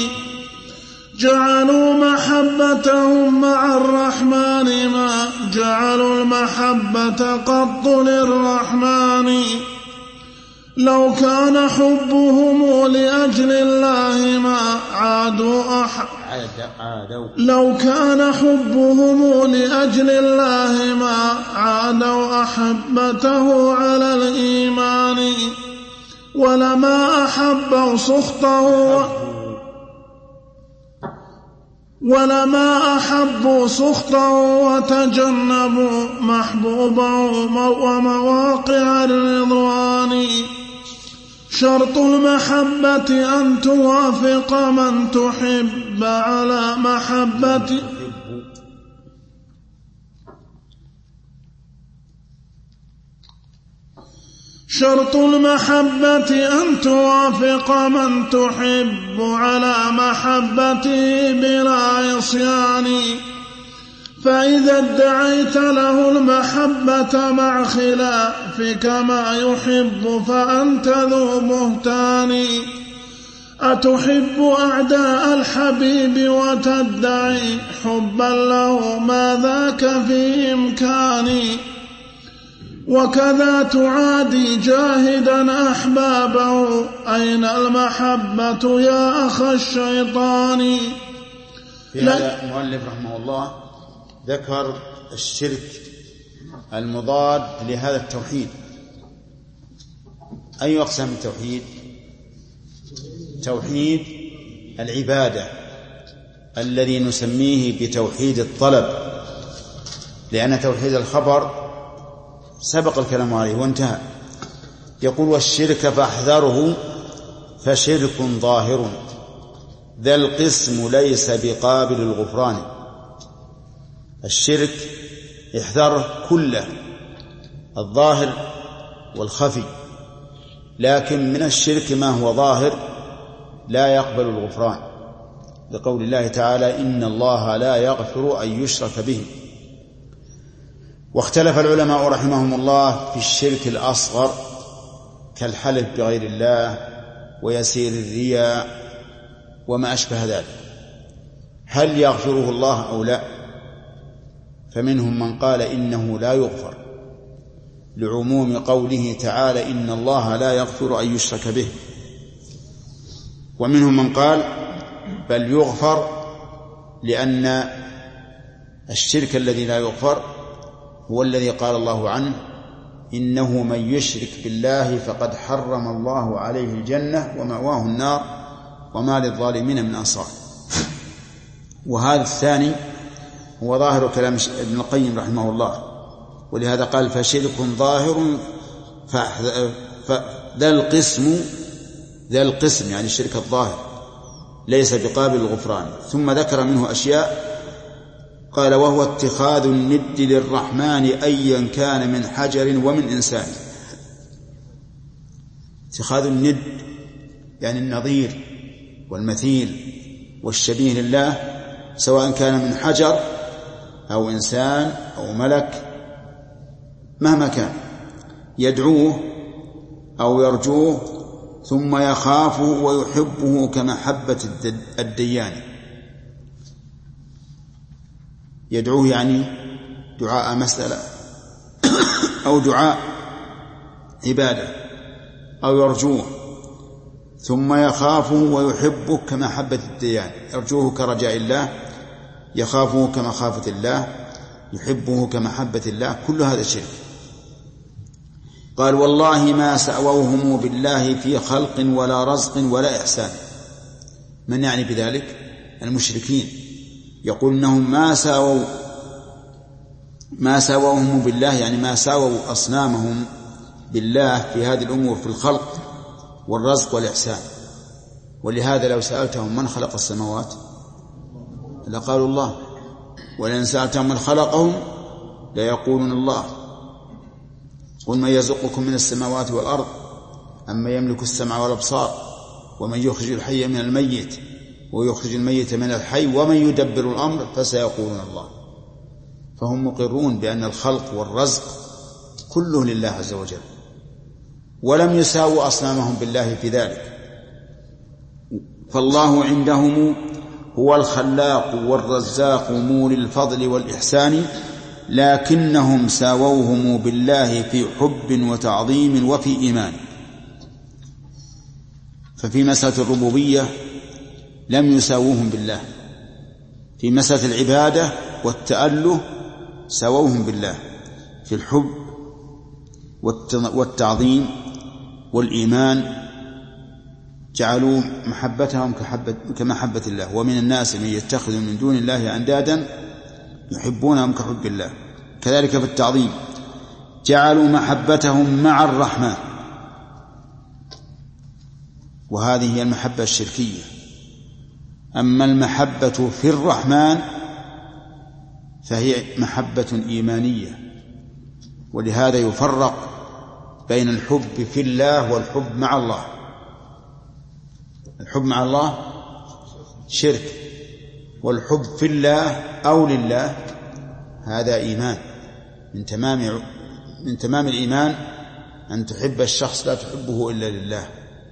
جعلوا محبتهم مع الرحمن ما جعلوا المحبة قط للرحمن. لو كان حبهم لأجل الله ما عادوا أح لو كان حبهم لأجل الله ما عادوا أحبته على الإيمان، ولما أحبوا سخطه ولما أحبوا سخطه وتجنبوا محبوبه ومواقع الرضوان. شرط المحبة أن توافق من تحب على محبته شرط المحبة أن توافق من تحب على محبته بلا عصيان، فإذا ادعيت له المحبة مع خلافك ما يحب فأنت ذو بهتان. أتحب أعداء الحبيب وتدعي حبا له ما ذاك في إمكاني، وكذا تعادي جاهدا أحبابه أين المحبة يا أخ الشيطان. في هذا المؤلف رحمه الله ذكر الشرك المضاد لهذا التوحيد. أي أقسام التوحيد؟ توحيد العبادة الذي نسميه بتوحيد الطلب، لأن توحيد الخبر سبق الكلام عليه وانتهى. يقول والشرك فاحذره فشرك ظاهر ذا القسم ليس بقابل الغفران. الشرك احذره كله، الظاهر والخفي، لكن من الشرك ما هو ظاهر لا يقبل الغفران، لقول الله تعالى إن الله لا يغفر أن يشرك به. واختلف العلماء رحمهم الله في الشرك الأصغر كالحلف بغير الله ويسير الرياء وما أشبه ذلك، هل يغفره الله أو لا؟ فمنهم من قال إنه لا يغفر لعموم قوله تعالى إن الله لا يغفر أن يشرك به، ومنهم من قال بل يغفر، لأن الشرك الذي لا يغفر هو الذي قال الله عنه إنه من يشرك بالله فقد حرم الله عليه الجنة ومأواه النار وما للظالمين من أنصار. وهذا الثاني هو ظاهر كلام ابن القيم رحمه الله، ولهذا قال فشرك ظاهر فذا القسم ذا القسم يعني الشرك الظاهر ليس بقابل الغفران. ثم ذكر منه أشياء قال وهو اتخاذ الند للرحمن أيا كان من حجر ومن إنسان. اتخاذ الند يعني النظير والمثيل والشبيه لله، سواء كان من حجر أو إنسان أو ملك مهما كان، يدعوه أو يرجوه ثم يخافه ويحبه كمحبة الديان. يدعوه يعني دعاء مسألة أو دعاء عبادة، أو يرجوه ثم يخافه ويحبه كمحبة الديان. يرجوه كرجاء الله، يخافه كمخافة الله، يحبه كمحبة الله، كل هذا شرك. قال والله ما سأووهم بالله في خلق ولا رزق ولا إحسان. من يعني بذلك؟ المشركين. يقول إنهم ما ساووا ما ساووهم بالله، يعني ما ساووا أصنامهم بالله في هذه الأمور في الخلق والرزق والإحسان. ولهذا لو سألتهم من خلق السماوات لقالوا الله، ولئن سألتهم من خلقهم ليقولون الله. قل من يرزقكم من السماوات والأرض أما يملك السمع والأبصار ومن يخرج الحي من الميت ويخرج الميت من الحي ومن يدبر الأمر فسيقولون الله. فهم مقرون بأن الخلق والرزق كله لله عز وجل، ولم يساووا أصنامهم بالله في ذلك. فالله عندهم هو الخلاق والرزاق مولي الفضل والإحسان، لكنهم ساووهم بالله في حب وتعظيم وفي إيمان. ففي مسألة الربوبية لم يساووهم بالله، في مسألة العبادة والتأله ساووهم بالله في الحب والتعظيم والإيمان، جعلوا محبتهم كمحبة الله. ومن الناس من يتخذ من دون الله أندادا يحبونهم كحب الله. كذلك في التعظيم جعلوا محبتهم مع الرحمن، وهذه هي المحبة الشركية. أما المحبة في الرحمن فهي محبة إيمانية، ولهذا يفرق بين الحب في الله والحب مع الله. الحب مع الله شرك، والحب في الله أو لله هذا إيمان. من تمام من تمام الإيمان أن تحب الشخص لا تحبه إلا لله.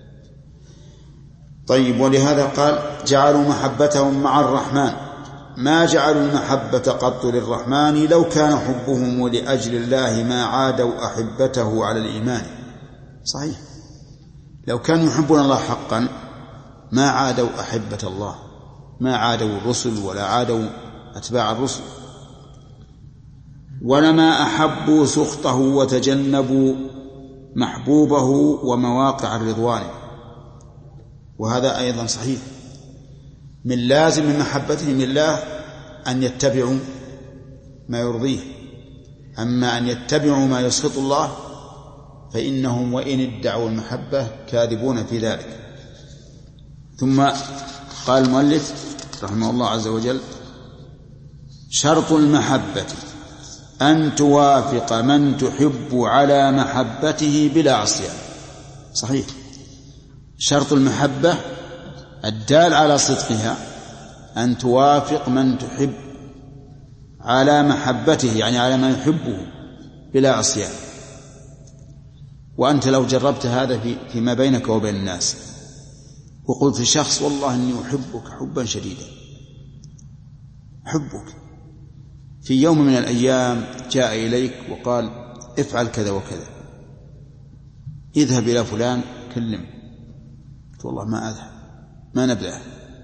طيب، ولهذا قال جعلوا محبتهم مع الرحمن ما جعلوا المحبة قط للرحمن لو كان حبهم لأجل الله ما عادوا أحبته على الإيمان. صحيح، لو كانوا يحبون الله حقا ما عادوا أحبة الله، ما عادوا الرسل ولا عادوا أتباع الرسل، ولما أحبوا سخطه وتجنبوا محبوبه ومواقع الرضوان. وهذا أيضا صحيح، من لازم محبتهم لله أن يتبعوا ما يرضيه، أما أن يتبعوا ما يسخط الله فإنهم وإن ادعوا المحبة كاذبون في ذلك. ثم قال المؤلف رحمه الله عز وجل: شرط المحبة أن توافق من تحب على محبته بلا عصيان. صحيح، شرط المحبة الدال على صدقها أن توافق من تحب على محبته، يعني على ما يحبه بلا عصيان. وأنت لو جربت هذا في فيما بينك وبين الناس وقلت لشخص والله إني أحبك حبا شديدا، أحبك، في يوم من الأيام جاء إليك وقال افعل كذا وكذا، اذهب إلى فلان كلم، قلت والله ما أذهب، ما نبدأ،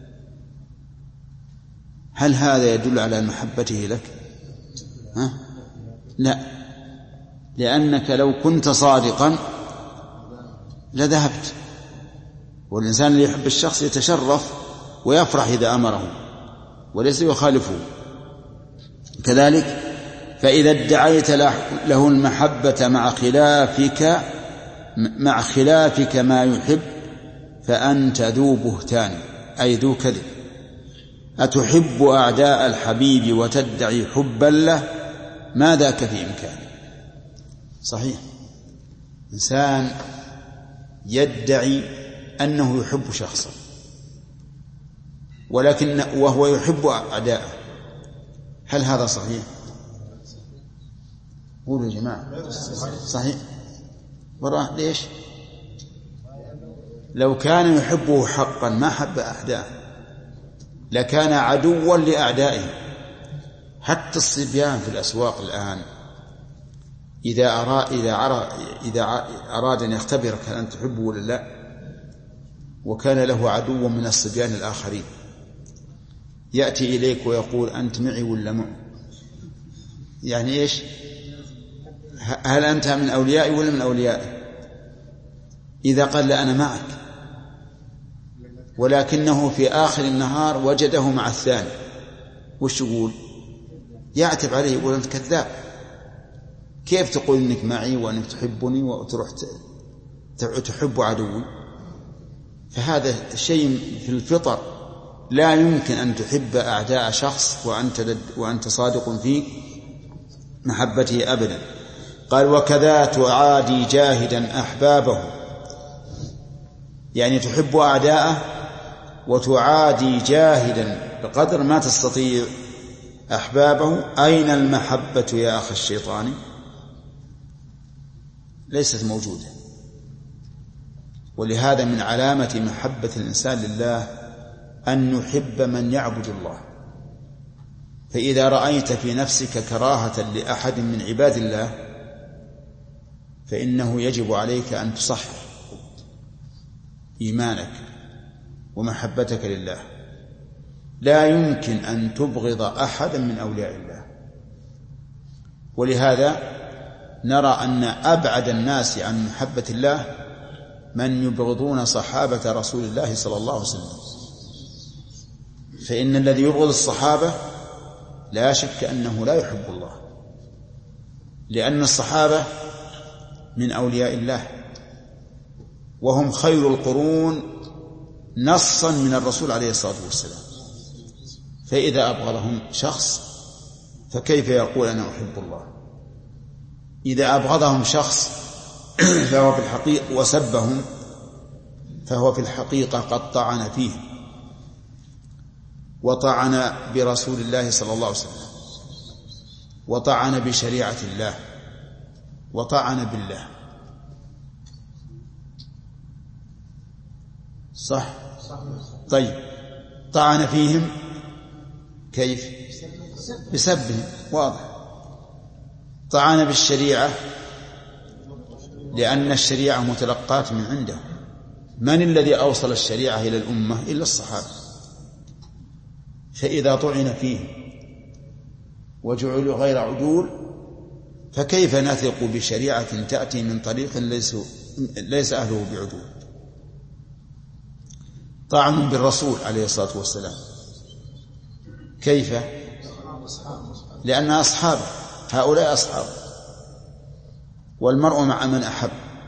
هل هذا يدل على محبته لك؟ ها؟ لا، لأنك لو كنت صادقا لذهبت. والإنسان اللي يحب الشخص يتشرف ويفرح إذا أمره وليس يخالفه. كذلك فإذا ادعيت له المحبة مع خلافك مع خلافك ما يحب فأنت ذو بهتان، أي ذو كذب. أتحب أعداء الحبيب وتدعي حبا له، ما ذاك في إمكانه. صحيح، إنسان يدعي أنه يحب شخصا ولكن وهو يحب أعداءه، هل هذا صحيح؟ قولوا يا جماعة. صحيح. وراه ليش؟ لو كان يحبه حقا ما حب أعداءه، لكان عدوا لأعدائه. حتى الصبيان في الأسواق الآن إذا أراد, إذا أراد, إذا أراد أن يختبرك هل أنت تحبه ولا لا، وكان له عدو من الصبيان الآخرين، يأتي إليك ويقول أنت معي ولا معي؟ يعني إيش؟ هل أنت من أوليائي ولا من أوليائي؟ إذا قال لا أنا معك، ولكنه في آخر النهار وجده مع الثاني، وش يقول؟ يعتب عليه يقول أنت كذاب، كيف تقول إنك معي وأنك تحبني وتروح تحب عدوي؟ فهذا شيء في الفطر، لا يمكن أن تحب أعداء شخص وأنت, وأنت صادق في محبته أبدا. قال وكذا تعادي جاهدا أحبابه، يعني تحب أعداءه وتعادي جاهدا بقدر ما تستطيع أحبابه. أين المحبة يا أخي الشيطان؟ ليست موجودة. ولهذا من علامة محبة الإنسان لله أن يحب من يعبد الله. فإذا رأيت في نفسك كراهة لأحد من عباد الله فإنه يجب عليك أن تصحح إيمانك ومحبتك لله. لا يمكن أن تبغض أحدا من أولياء الله. ولهذا نرى أن أبعد الناس عن محبة الله من يبغضون صحابة رسول الله صلى الله عليه وسلم. فإن الذي يبغض الصحابة لا شك أنه لا يحب الله، لأن الصحابة من أولياء الله وهم خير القرون نصا من الرسول عليه الصلاة والسلام. فإذا أبغضهم شخص فكيف يقول أنا أحب الله؟ إذا أبغضهم شخص فهو في الحقيقة وسبهم فهو في الحقيقة قد طعن فيهم وطعن برسول الله صلى الله عليه وسلم وطعن بشريعة الله وطعن بالله. صح؟ طيب، طعن فيهم كيف؟ بسبهم، واضح. طعن بالشريعة لأن الشريعة متلقاة من عنده. من الذي أوصل الشريعة إلى الأمة إلا الصحابة؟ فإذا طعن فيه وجعلوا غير عدول فكيف نثق بشريعة تأتي من طريق ليس, ليس أهله بعدول؟ طعن بالرسول عليه الصلاة والسلام كيف؟ لأن أصحابه هؤلاء أصحابه، والمرء مع من أحب،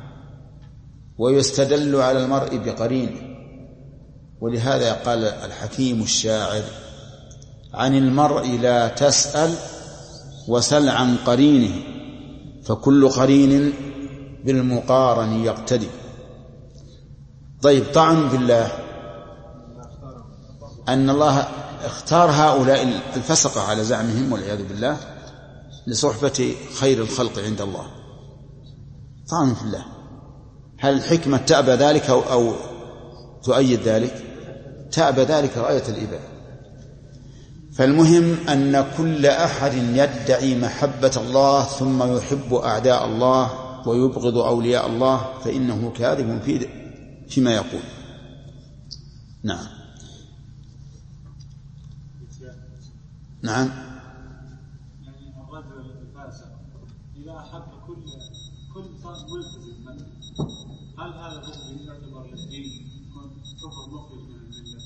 ويستدل على المرء بقرينه. ولهذا قال الحكيم الشاعر: عن المرء لا تسأل وسل عن قرينه، فكل قرين بالمقارن يقتدي. طيب، طعن بالله أن الله اختار هؤلاء الفسقة على زعمهم والعياذ بالله لصحبة خير الخلق عند الله. طعن في الله. هل الحكمة تأبى ذلك أو, أو تؤيد ذلك؟ تأبى ذلك غاية الإباء. فالمهم أن كل أحد يدعي محبة الله ثم يحب أعداء الله ويبغض أولياء الله فإنه كاذب في فيما يقول. نعم نعم. يعني الرجل الفاسق إذا أحب كل كل ملتزم، هل هذا الرجل يعتبر للدين كفر مخرج من الملة؟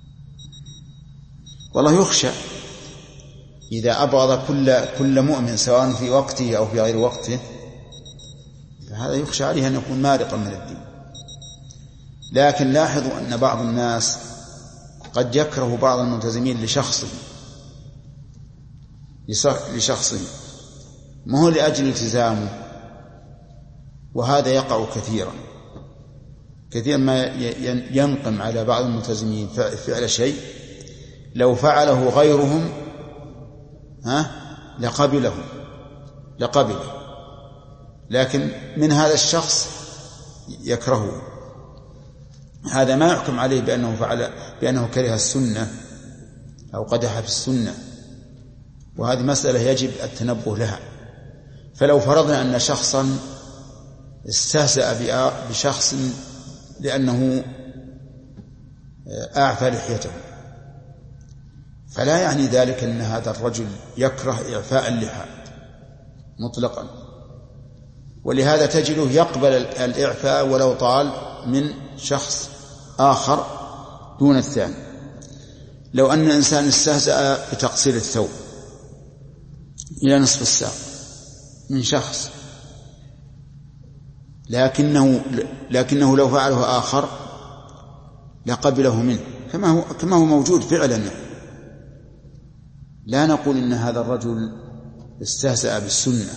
والله يخشى إذا أبغض كل كل مؤمن سواء في وقته أو في غير وقته، فهذا يخشى عليه أن يكون مارقا من الدين. لكن لاحظوا أن بعض الناس قد يكره بعض الملتزمين لشخصه لشخصه ما هو لأجل التزامه، وهذا يقع كثيرا كثيرا ما ينقم على بعض الملتزمين فعل شيء لو فعله غيرهم ها لقبله لقبله لكن من هذا الشخص يكرهه. هذا ما يحكم عليه بأنه فعل بأنه كره السنة أو قدح في السنة، وهذه مسألة يجب التنبه لها. فلو فرضنا أن شخصا استهزأ بشخص لأنه أعفى لحيته، فلا يعني ذلك أن هذا الرجل يكره إعفاء اللحى مطلقا، ولهذا تجده يقبل الإعفاء ولو طال من شخص آخر دون الثاني. لو أن إنسان استهزأ بتقصير الثوب إلى نصف الساق من شخص، لكنه لكنه لو فعله آخر لقبله منه كما هو كما هو موجود فعلا. لا نقول إن هذا الرجل استهزأ بالسنة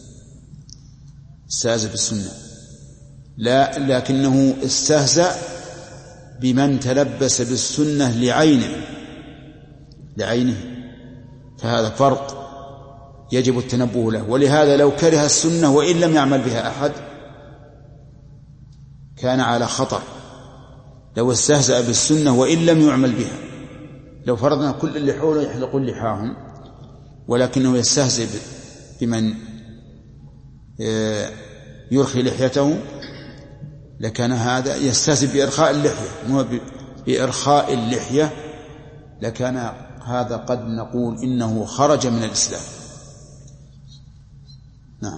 استهزأ بالسنة لا، لكنه استهزأ بمن تلبس بالسنة لعينه لعينه فهذا فرق يجب التنبه له. ولهذا لو كره السنة وإن لم يعمل بها أحد كان على خطر. لو استهزأ بالسنة وإن لم يعمل بها، لو فرضنا كل اللي حوله يحلقون لحاهم ولكنه يستهزئ بمن يرخي لحيته لكان هذا يستهزئ بإرخاء اللحية مو بإرخاء اللحية، لكان هذا قد نقول إنه خرج من الإسلام. نعم.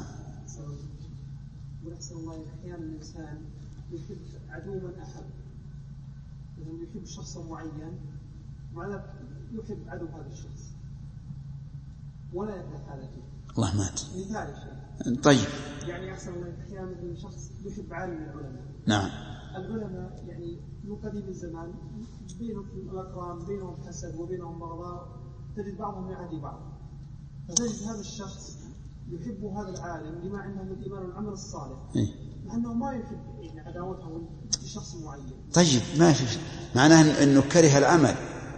ونحسن الله أحيانا الإنسان يحب عدوا أحد، يعني يحب شخصا معين ومع ذلك يحب عدو هذا الشخص ولا يكره حالته. الله مات. مثال شيء. طيب. يعني أحسن الله أحيانا شخص يحب عالم العلماء. نعم. العلماء يعني من قديم الزمان بينهم الأكرام بينهم حسد وبينهم بغضاء، تجد بعضهم يعادي بعض، فتجد هذا الشخص يحب هذا العالم لما عنده من الإيمان والعمل الصالح، إيه؟ لأنه ما يحب يعني عداوته لشخص معين. طيب ما في معناه أنه كره العمل،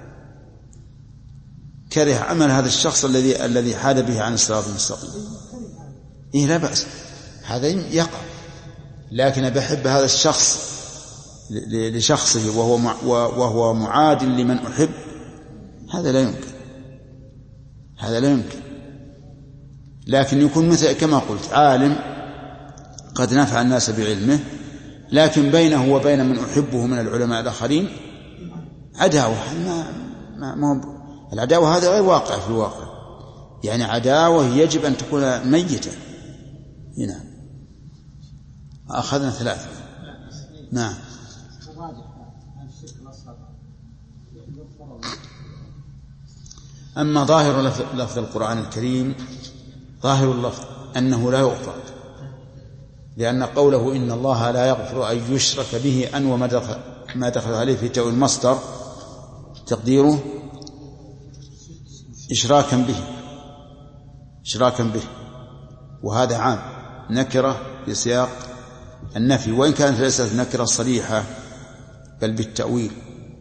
كره عمل هذا الشخص الذي الذي حاد به عن الصراط المستقيم. إيه لا بأس، هذا يقع، لكن بحب هذا الشخص لشخصه وهو وهو معاد لمن أحب، هذا لا يمكن، هذا لا يمكن. لكن يكون مثل كما قلت عالم قد نفع الناس بعلمه، لكن بينه وبين من أحبه من العلماء الآخرين عداوة. ما ما ما العداوة هذا غير واقع في الواقع، يعني عداوة يجب أن تكون ميتة. هنا أخذنا ثلاثة. نعم. أما ظاهر لفظ القرآن الكريم، ظاهر اللفظ أنه لا يغفر، لأن قوله إن الله لا يغفر أن يشرك به أن وما دخل, ما دخل عليه في تأويل المصدر تقديره إشراكا به، إشراكا به، وهذا عام نكرة في سياق النفي، وإن كانت ليست نكرة صريحة بل بالتأويل.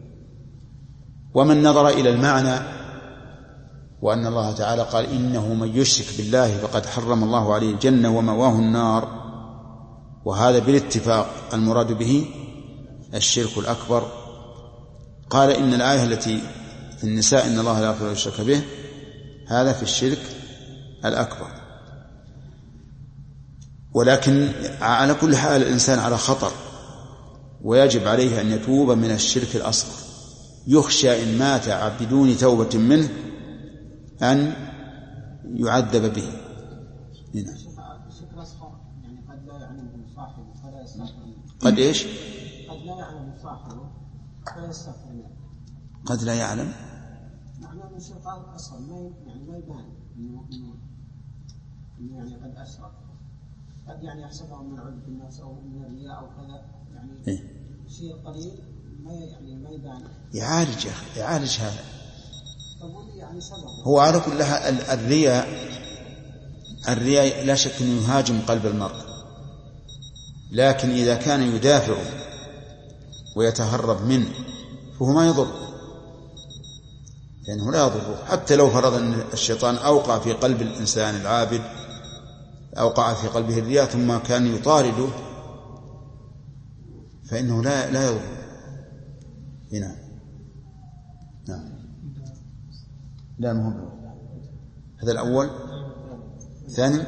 ومن نظر إلى المعنى وأن الله تعالى قال إنه من يشرك بالله فقد حرم الله عليه الجنة ومأواه النار، وهذا بالاتفاق المراد به الشرك الأكبر، قال إن الآية التي في النساء إن الله لا يغفر أن يشرك به هذا في الشرك الأكبر. ولكن على كل حال الإنسان على خطر، ويجب عليه أن يتوب من الشرك الأصغر، يخشى إن مات بدون توبة منه أن يعذب به. هنا. قد إيش؟ قد لا يعلم صاحبه فلا يستغفر له. قد لا يعلم. معناه أن الشيطان أصلا ما يعني ما يبان إنه إنه يعني قد أشرك، قد يعني يحسبه من عبد الناس أو من الرياء أو كذا، يعني إيه؟ شيء قليل ما يعني ما يبان. يعالج يا أخي، يعالج هذا. يعني هو على كل الرياء، الرياء لا شك أنه يهاجم قلب المرء، لكن إذا كان يدافع ويتهرب منه فهو ما يضر، لأنه لا يضر. حتى لو فرض أن الشيطان أوقع في قلب الإنسان العابد، أوقع في قلبه الرياء ثم كان يطارده، فإنه لا لا يضر. هنا نعم. لا مهم. هذا الأول. ثاني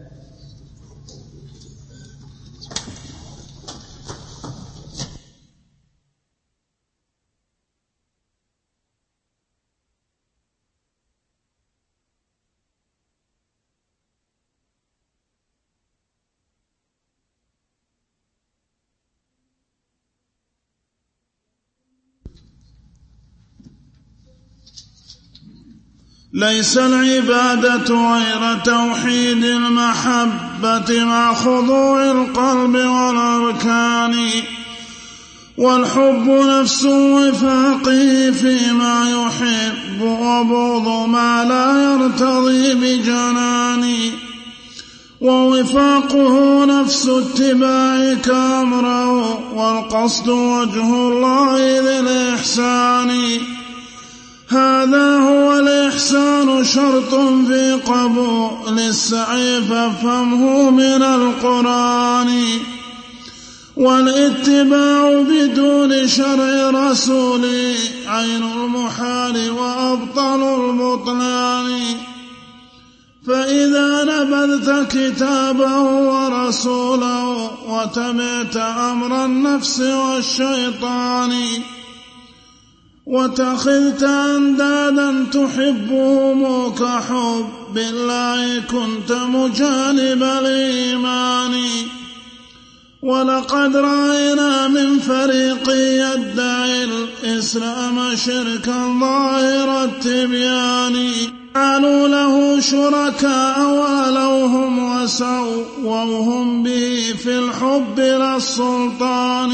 ليس العبادة غير توحيد المحبة مع خضوع القلب والأركان، والحب نفس وفاقه فيما يحب وبغض ما لا يرتضي بجنان، ووفاقه نفس اتباعك أمره والقصد وجه الله ذي الإحسان. هذا هو الإحسان شرط في قبول السعي فافهمه من القرآن، والاتباع بدون شرع رسولي عين المحال وأبطل البطلان. فإذا نبذت كتابه ورسوله وتبعت أمر النفس والشيطان، واتخذت أندادا تحبهم كحب الله كنت مجانب الإيمان. ولقد رأينا من فريق يدعي الإسلام شركا ظاهر التبيان، قالوا له شركاء ولوهم وسووهم به في الحب للسلطان.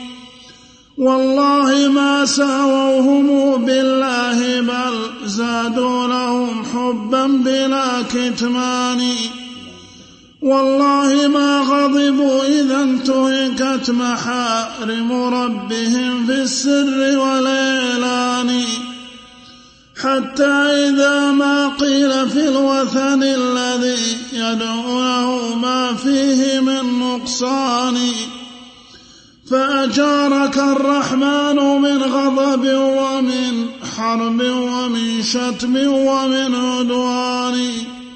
والله ما ساووهم بالله بل زادوا لهم حبا بلا كتمان. والله ما غضبوا إذا انتهكت محارم ربهم في السر والإعلان، حتى إذا ما قيل في الوثن الذي يدعونه ما فيه من نقصان، فأجارك الرحمن من غضب ومن حرب ومن شتم ومن عدوان،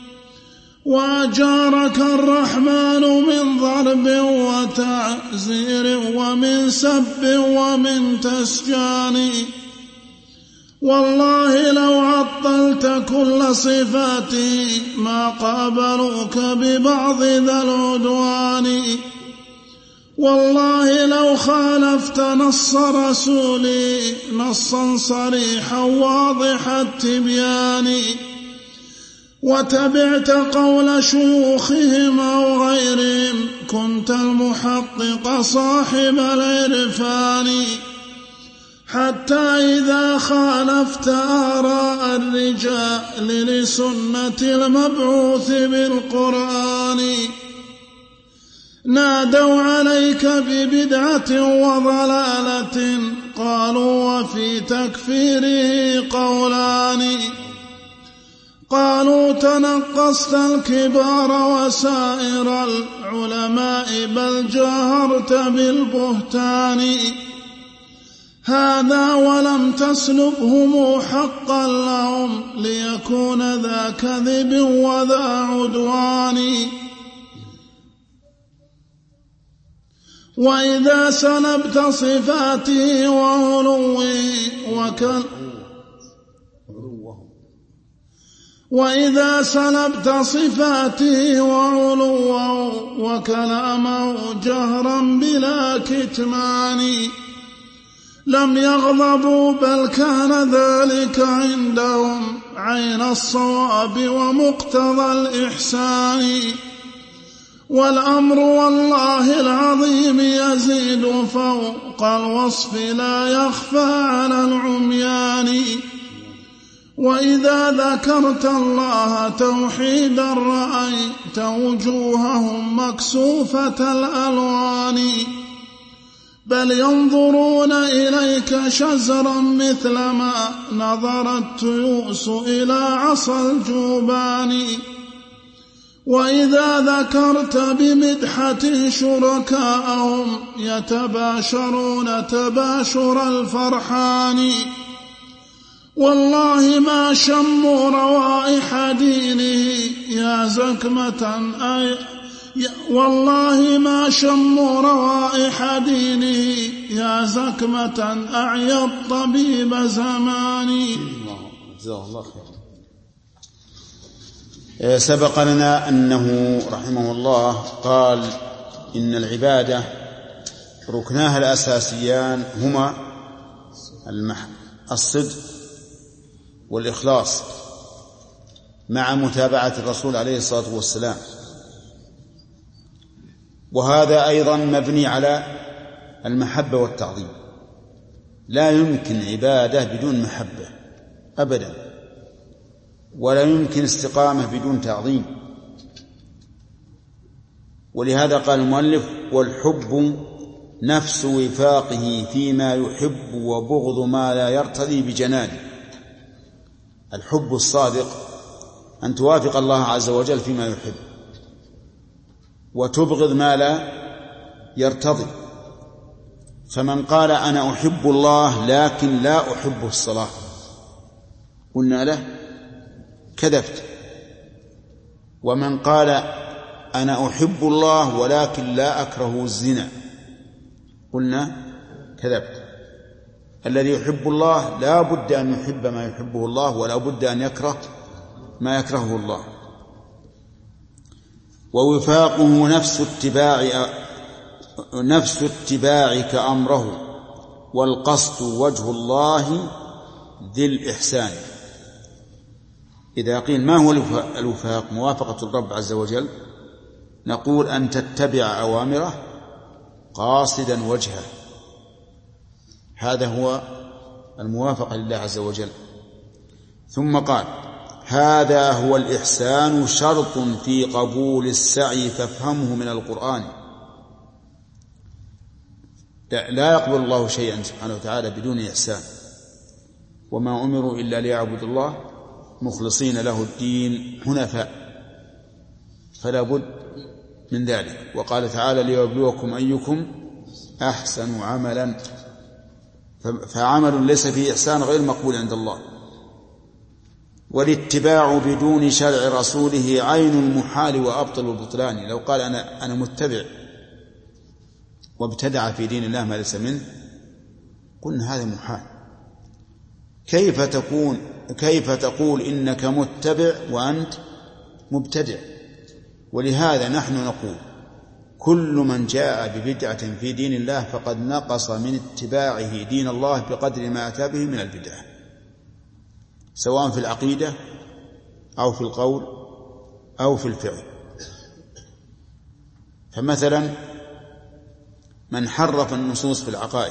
وأجارك الرحمن من ضرب وتعزير ومن سب ومن تسجان. والله لو عطلت كل صفاتي ما قابلوك ببعض ذا العدوان، والله لو خالفت نص رسولي نصا صريحا واضح التبيان، وتبعت قول شيوخهم أو غيرهم كنت المحقق صاحب العرفان، حتى إذا خالفت آراء الرجال لسنة المبعوث بالقرآن نادوا عليك ببدعة وضلالة، قالوا وفي تكفيره قولان، قالوا تنقصت الكبار وسائر العلماء بل جاهرت بالبهتان، هذا ولم تسلبهم حقا لهم ليكون ذا كذب وذا عدوان. وإذا سلبت صفاته وعلوه وكل وإذا سلبت صفاته وعلوه وكلامه جهرا بلا كتمان، لم يغضبوا بل كان ذلك عندهم عين الصواب ومقتضى الإحسان. والأمر والله العظيم يزيد فوق الوصف لا يخفى على العميان. وإذا ذكرت الله توحيدا رأيت وجوههم مكسوفة الألوان، بل ينظرون إليك شزرا مثلما نظر التيوس إلى عصا الجوبان. وإذا ذكرت بمدحة شركاءهم يتباشرون تباشر الفرحان، والله ما شموا روائح دينه يا زكمة أي والله ما شموا روائح دينه يا زكمة أعيا الطبيب زماني. جزاه الله خير. سبق لنا أنه رحمه الله قال إن العبادة ركناها الأساسيان هما الصدق والإخلاص مع متابعة الرسول عليه الصلاة والسلام، وهذا أيضا مبني على المحبة والتعظيم. لا يمكن عبادة بدون محبة أبدا، ولا يمكن استقامة بدون تعظيم. ولهذا قال المؤلف والحب نفس وفاقه فيما يحب وبغض ما لا يرتضي بجنانه. الحب الصادق أن توافق الله عز وجل فيما يحب وتبغض ما لا يرتضي. فمن قال أنا أحب الله لكن لا أحب الصلاة قلنا له كذبت. ومن قال أنا أحب الله ولكن لا أكره الزنا قلنا كذبت. الذي يحب الله لا بد أن يحب ما يحبه الله ولا بد أن يكره ما يكرهه الله. ووفاقه نفس اتباع نفس اتباعك أمره والقصد وجه الله ذي الإحسان. إذا قيل ما هو الوفاق موافقة الرب عز وجل نقول أن تتبع أوامره قاصدا وجهه، هذا هو الموافقة لله عز وجل. ثم قال هذا هو الإحسان شرط في قبول السعي فافهمه من القرآن. لا, لا يقبل الله شيئا سبحانه وتعالى بدون إحسان، وما أمروا إلا ليعبدوا الله مخلصين له الدين حنفاء، فلا بد من ذلك. وقال تعالى ليبلوكم أيكم أحسن عملا، فعمل ليس فيه إحسان غير مقبول عند الله. والاتباع بدون شرع رسوله عين المحال وأبطل البطلان. لو قال أنا, أنا متبع وابتدع في دين الله ما ليس منه قلنا هذا محال. كيف تكون كيف تقول إنك متبع وأنت مبتدع؟ ولهذا نحن نقول كل من جاء ببدعة في دين الله فقد نقص من اتباعه دين الله بقدر ما أتى به من البدعة، سواء في العقيدة أو في القول أو في الفعل. فمثلا من حرف النصوص في العقائد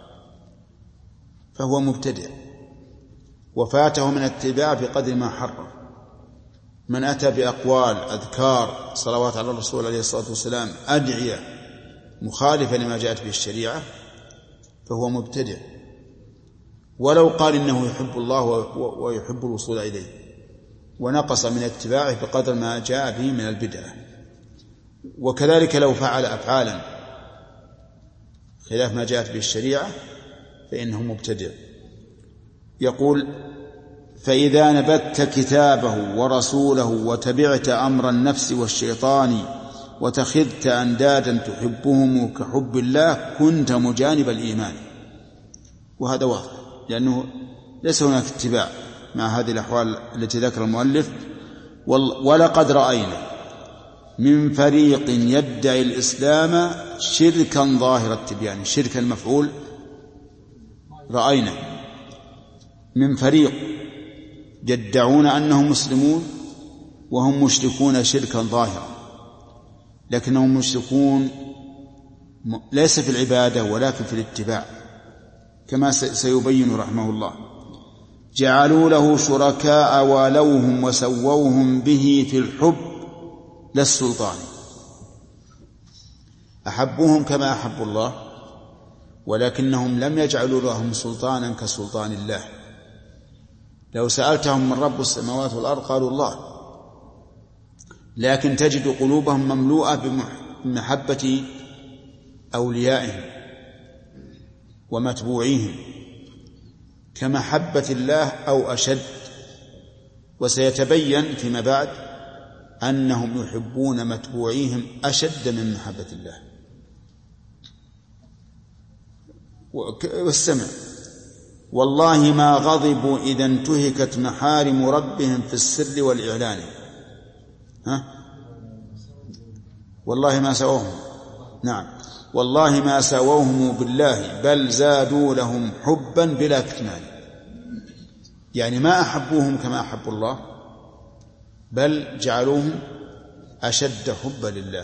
فهو مبتدع وفاته من الاتباع بقدر ما حرف. من أتى بأقوال أذكار صلوات على الرسول عليه الصلاة والسلام أدعية مخالفة لما جاءت به الشريعة فهو مبتدع، ولو قال إنه يحب الله ويحب الوصول إليه، ونقص من اتباعه بقدر ما جاء به من البدعة. وكذلك لو فعل أفعالا خلاف ما جاءت به الشريعة فإنه مبتدع. يقول فإذا نبذت كتابه ورسوله وتبعت أمر النفس والشيطان وتخذت أندادا تحبهم كحب الله كنت مجانب الإيمان. وهذا واضح لأنه ليس هناك اتباع مع هذه الأحوال التي ذكر المؤلف. ولقد رأينا من فريق يدعي الإسلام شركا ظاهر التبيان. شركا المفعول رأينا من فريق يدعون أنهم مسلمون وهم مشركون شركا ظاهرا، لكنهم مشركون ليس في العبادة ولكن في الاتباع كما سيبين رحمه الله. جعلوا له شركاء والوهم وسووهم به في الحب لا السلطان. أحبوهم كما أحب الله ولكنهم لم يجعلوا لهم سلطانا كسلطان الله. لو سألتهم من رب السماوات والأرض قالوا الله، لكن تجد قلوبهم مملوءة بمحبة أوليائهم ومتبوعيهم كمحبة الله أو أشد. وسيتبين فيما بعد أنهم يحبون متبوعيهم أشد من محبة الله. والسمع والله ما غضبوا إذا انتهكت محارم ربهم في السر والإعلان. ها؟ والله ما سووهم، نعم والله ما سووهم بالله بل زادوا لهم حبا بلا كتمان. يعني ما أحبوهم كما أحب الله بل جعلوهم أشد حبا لله.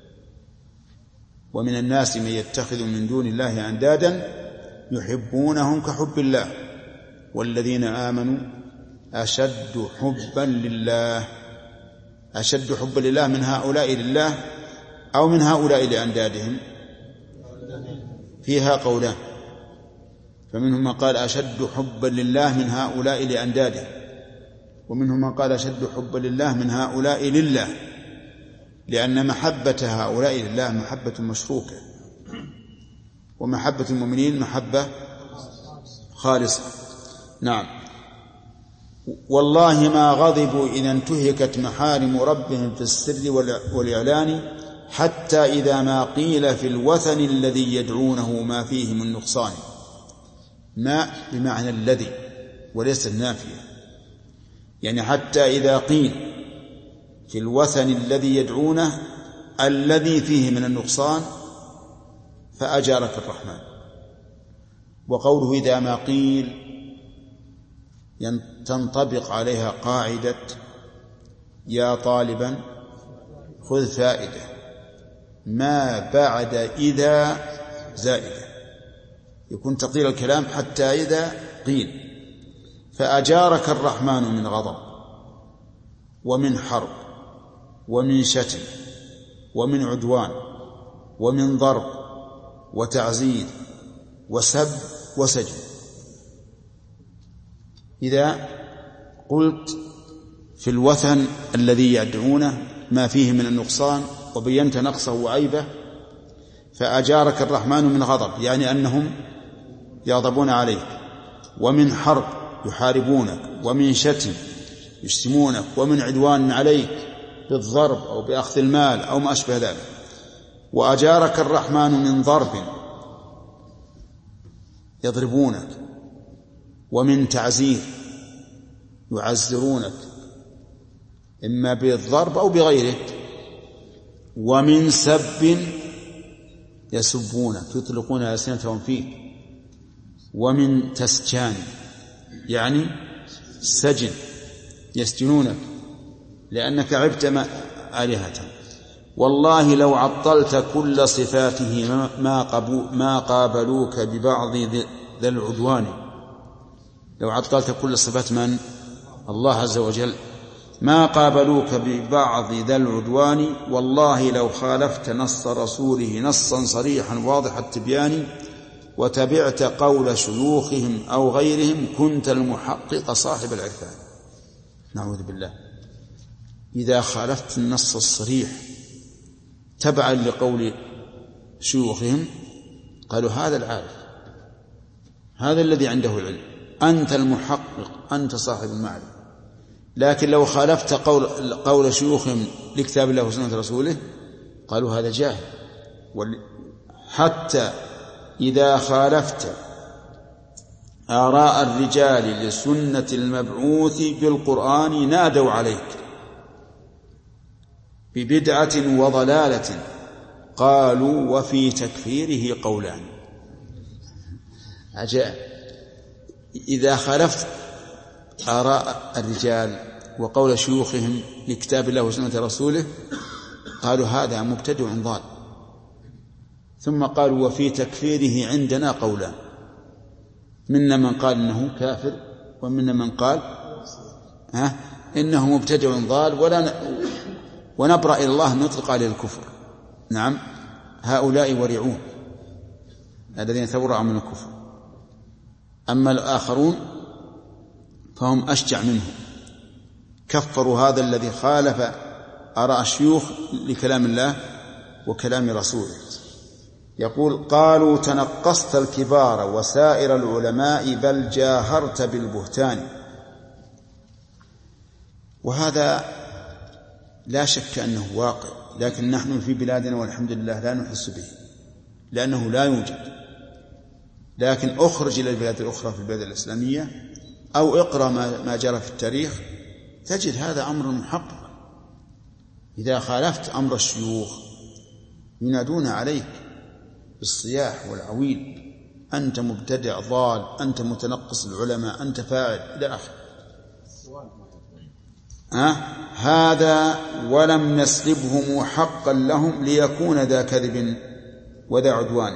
ومن الناس من يتخذ من دون الله أندادا يحبونهم كحب الله والذين آمنوا أشد حبا لله. أشد حبا لله من هؤلاء لله أو من هؤلاء لأندادهم؟ فيها قولان، فمنهم من قال أشد حبا لله من هؤلاء لأنداده، ومنهم من قال أشد حبا لله من هؤلاء لله، لأن محبة هؤلاء لله محبة مشروكة، ومحبة المؤمنين محبة خالصة. نعم والله ما غضبوا إذا انتهكت محارم ربهم في السر والإعلان حتى إذا ما قيل في الوثن الذي يدعونه ما فيه من نقصان. ما بمعنى الذي وليس النافية، يعني حتى إذا قيل في الوثن الذي يدعونه الذي فيه من النقصان فأجارك الرحمن. وقوله إذا ما قيل تنطبق عليها قاعدة يا طالبا خذ فائدة ما بعد إذا زائدة، يكون تقدير الكلام حتى إذا قيل. فأجارك الرحمن من غضب ومن حرب ومن شتم ومن عدوان ومن ضرب وتعزير وسب وسجن. إذا قلت في الوثن الذي يدعونه ما فيه من النقصان وبينت نقصه وعيبه فأجارك الرحمن من غضب، يعني أنهم يغضبون عليك، ومن حرب يحاربونك، ومن شتم يشتمونك، ومن عدوان عليك بالضرب أو بأخذ المال أو ما أشبه ذلك. وأجارك الرحمن من ضرب يضربونك، ومن تعزير يعزرونك إما بالضرب أو بغيره، ومن سب يسبونك يطلقون ألسنتهم فيك، ومن تسجان يعني سجن يسجنونك لأنك عبت آلهتهم. والله لو عطلت كل صفاته ما, ما قابلوك ببعض ذي العدوان. لو عطلت كل صفات من؟ الله عز وجل، ما قابلوك ببعض ذا العدوان. والله لو خالفت نص رسوله نصا صريحا واضح التبيان وتبعت قول شيوخهم أو غيرهم كنت المحقق صاحب العرفان. نعوذ بالله. إذا خالفت النص الصريح تبعا لقول شيوخهم قالوا هذا العارف، هذا الذي عنده العلم، أنت المحقق، أنت صاحب المعرفة. لكن لو خالفت قول, قول شيوخهم لكتاب الله وسنة رسوله قالوا هذا جاهل. حتى إذا خالفت آراء الرجال لسنة المبعوث بالقرآن نادوا عليك ببدعة وضلالة قالوا وفي تكفيره قولان. عجائب. إذا خالفت آراء الرجال وقول شيوخهم لكتاب الله وسنة رسوله قالوا هذا مبتدع ضال. ثم قالوا وفي تكفيره عندنا قولان، منا من قال إنه كافر ومنا من قال ها إنه مبتدع ضال ولا ن... ونبرأ إلى الله نطلق عليه الكفر. نعم، هؤلاء ورعون الذين تورعوا من الكفر. أما الآخرون فهم أشجع منهم، كفروا هذا الذي خالف آراء الشيوخ لكلام الله وكلام رسوله. يقول قالوا تنقصت الكبار وسائر العلماء بل جاهرت بالبهتان. وهذا لا شك أنه واقع، لكن نحن في بلادنا والحمد لله لا نحس به لأنه لا يوجد. لكن أخرج إلى البلاد الأخرى في البلاد الإسلامية أو اقرأ ما جرى في التاريخ تجد هذا أمر محقق. إذا خالفت أمر الشيوخ ينادون عليك بالصياح والعويل، أنت مبتدع ضال، أنت متنقص العلماء، أنت فاعل إلى آخره. أه؟ هذا ولم نسلبهم حقا لهم ليكون ذا كذب وذا عدوان.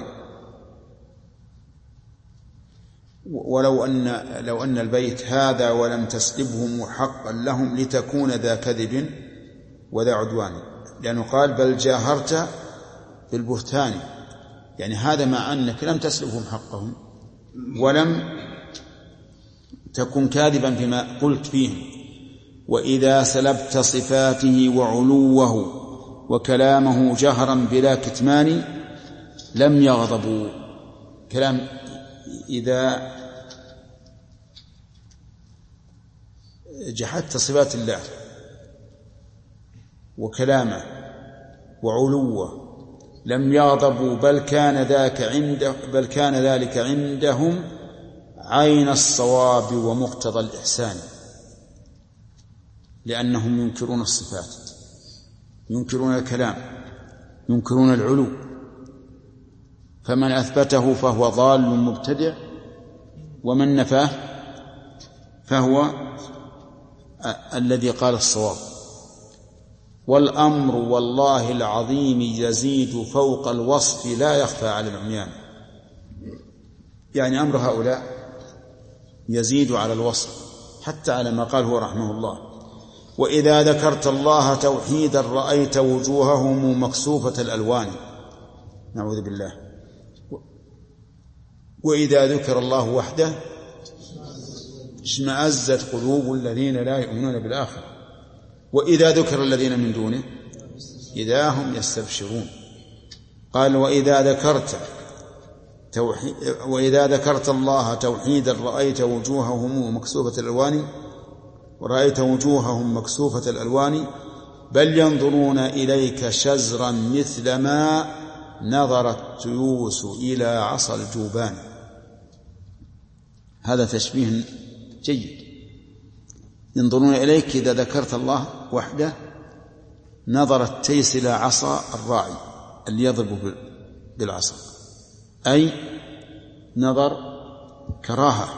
ولو أن لو أن البيت هذا ولم تسلبهم حقا لهم لتكون ذا كذب وذا عدوان، لأنه قال بل جاهرت بالبهتان، يعني هذا مع أنك لم تسلبهم حقهم ولم تكن كاذبا فيما قلت فيهم. وإذا سلبت صفاته وعلوه وكلامه جهرا بلا كتمان لم يغضبوا. كلام إذا جحدت صفات الله وكلامه وعلوه لم يغضبوا بل كان ذاك عنده بل كان ذلك عندهم عين الصواب ومقتضى الإحسان، لأنهم ينكرون الصفات، ينكرون الكلام، ينكرون العلو. فمن أثبته فهو ضال مبتدع، ومن نفاه فهو الذي قال الصواب. والأمر والله العظيم يزيد فوق الوصف لا يخفى على العميان. يعني أمر هؤلاء يزيد على الوصف حتى على ما قال هو رحمه الله. وإذا ذكرت الله توحيدا رأيت وجوههم مكسوفة الألوان. نعوذ بالله. وإذا ذكر الله وحده اشمأزت قلوب الذين لا يؤمنون بالآخرة وإذا ذكر الذين من دونه إذا هم يستبشرون. قال وإذا ذكرت توحيد وإذا ذكرت الله توحيدا رأيت وجوههم مكسوفة الألوان ورأيت وجوههم مكسوفة الألوان بل ينظرون إليك شزرا مثل ما نظر التيوس إلى عصا الجوبان. هذا تشبيه جيد. ينظرون إليك إذا ذكرت الله وحده نظر التيس إلى عصا الراعي اللي يضرب بالعصا، أي نظر كراهة،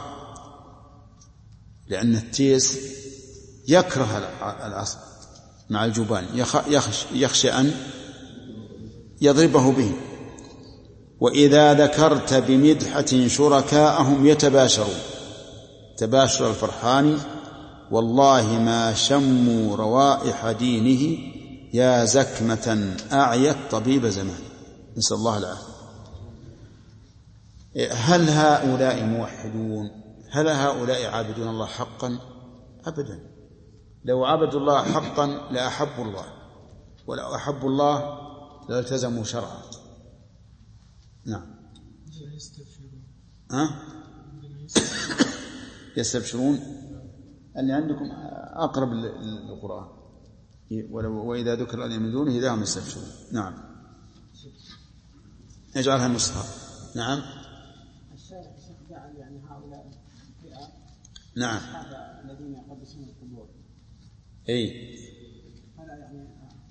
لأن التيس يكره العصا مع الجبان، يخشى أن يضربه به. وإذا ذكرت بمدحة شركاءهم يتباشرون، تباشر الفرحان والله ما شموا روائح دينه يا زكمة أعيت طبيب زمان. نسأل الله العافية. هل هؤلاء موحدون؟ هل هؤلاء عابدون الله حقا؟ أبدا. لو عبدوا الله حقا لأحبوا الله، ولو أحبوا الله لالتزموا شرعا. نعم. ها؟ يستبشرون اللي عندكم أقرب للقرآن. وإذا ذكر الذين من دونه إذا هم يستبشرون. نعم. نجعلها نصها. نعم. الشارع جعل يعني هؤلاء فئة. نعم. الذين يقدسون القبور. أي. فلا يعني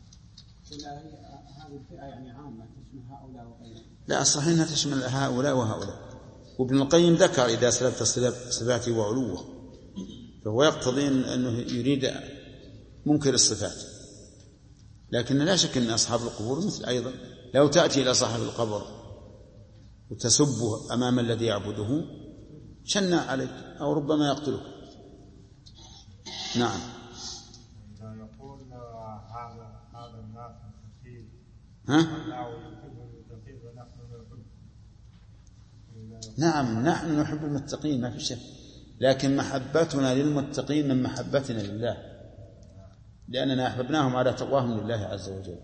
هذه الفئة يعني عامة تشمل هؤلاء وغيرهم. لا، صحيح أنها تشمل هؤلاء وهؤلاء. وابن القيم ذكر إذا سلبت صفاته وعلوه، فهو يقتضي أنه يريد منكر الصفات. لكن لا شك أن أصحاب القبور مثل أيضا لو تأتي إلى صاحب القبر وتسبه أمام الذي يعبده شنع عليك أو ربما يقتلك. نعم. إذا يقول هذا هذا الناس مستقيم ها؟ الله يحب المتقين ونحن نحب. نعم، نحن نحب المتقين ما في شك، لكن محبتنا للمتقين من محبتنا لله، لأننا أحببناهم على تقواهم لله عز وجل.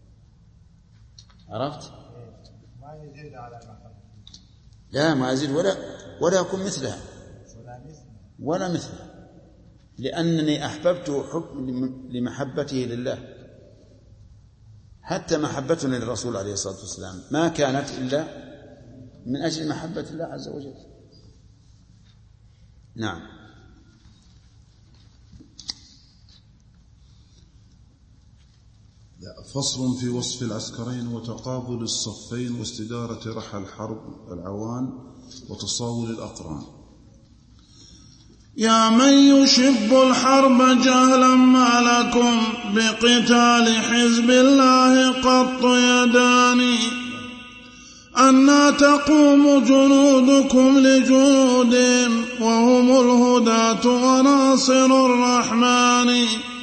عرفت؟ ما يزيد على المحبة. لا، ما يزيد ولا ولا يكون مثلها ولا مثلها ولا مثلها، لأنني أحببته حب لمحبته لله. حتى محبتنا للرسول عليه الصلاة والسلام ما كانت إلا من أجل محبة الله عز وجل. نعم. فصل في وصف العسكرين وتقابل الصفين واستدارة رحى الحرب العوان وتصاول الأقران. يا من يشب الحرب جهلا ما لكم بقتال حزب الله قط يداني، أنا تقوم جنودكم لجنودهم وهم الهداة وناصر الرحمن،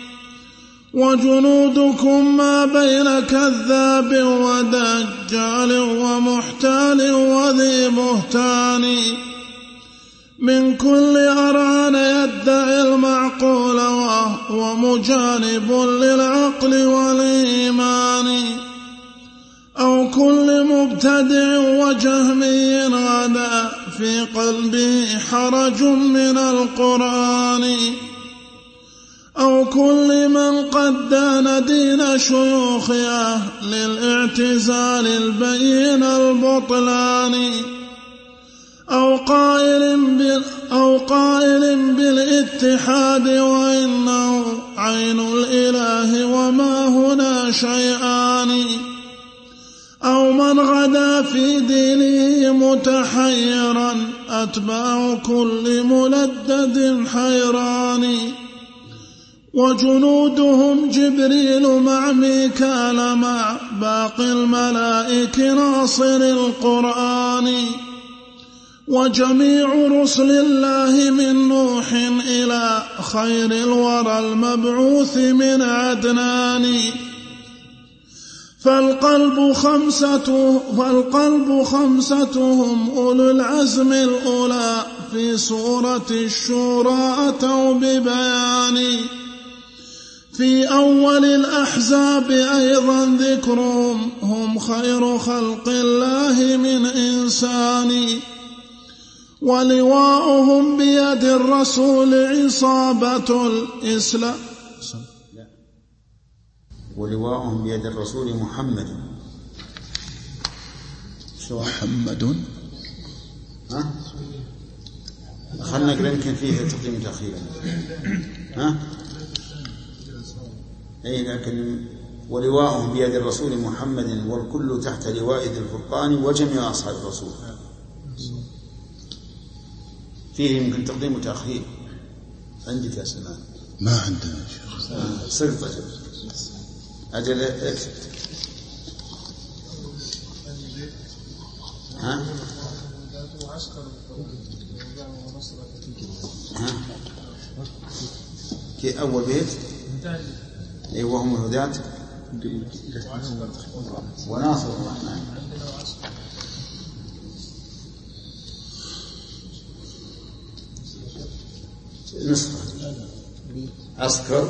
وجنودكم ما بين كذاب ودجال ومحتال وذي بهتان، من كل أران يدعي المعقول وهو مجانب للعقل والإيمان، أو كل مبتدع وجهمي غدا في قلبه حرج من القرآن، أو كل من قد دان دين شيوخ أهل الاعتزال البين البطلان، أو قائل بال أو قائل بالاتحاد وإنه عين الإله وما هنا شيئان، أو من غدا في دينه متحيرا أتباع كل ملدد حيران، وجنودهم جبريل مع ميكال مع باقي الملائك ناصر القرآن، وجميع رسل الله من نوح إلى خير الورى المبعوث من عدنان، فالقلب خمسة فالقلب خمستهم أولو العزم الأولى في سورة الشورى أتوا ببيان في أول الأحزاب أيضا ذكرهم هم خير خلق الله من إنسان ولواؤهم بيد الرسول عصابة الإسلام ولواؤهم بيد الرسول محمد محمد ها خلنا نقرأ يمكن فيه تقديم تأخير ها أي لكن ولواؤهم بيد الرسول محمد والكل تحت لواء ذي الفرقان وجميع أصحاب الرسول فيه يمكن تقديم وتأخير عندك يا سلمان ما عندنا شيخ صرت أجل أجل اكتب ها ها كي أول بيت أي وهم الهداة وناصر الرحمن نصف عسكر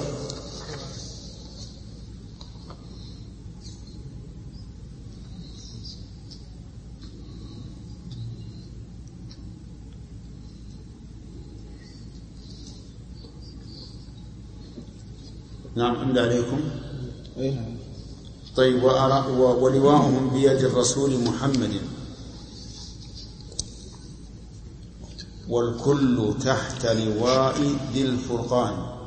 نعم أمد عليكم طيب ولواؤهم بيد الرسول محمد والكل تحت لواء ذي الفرقان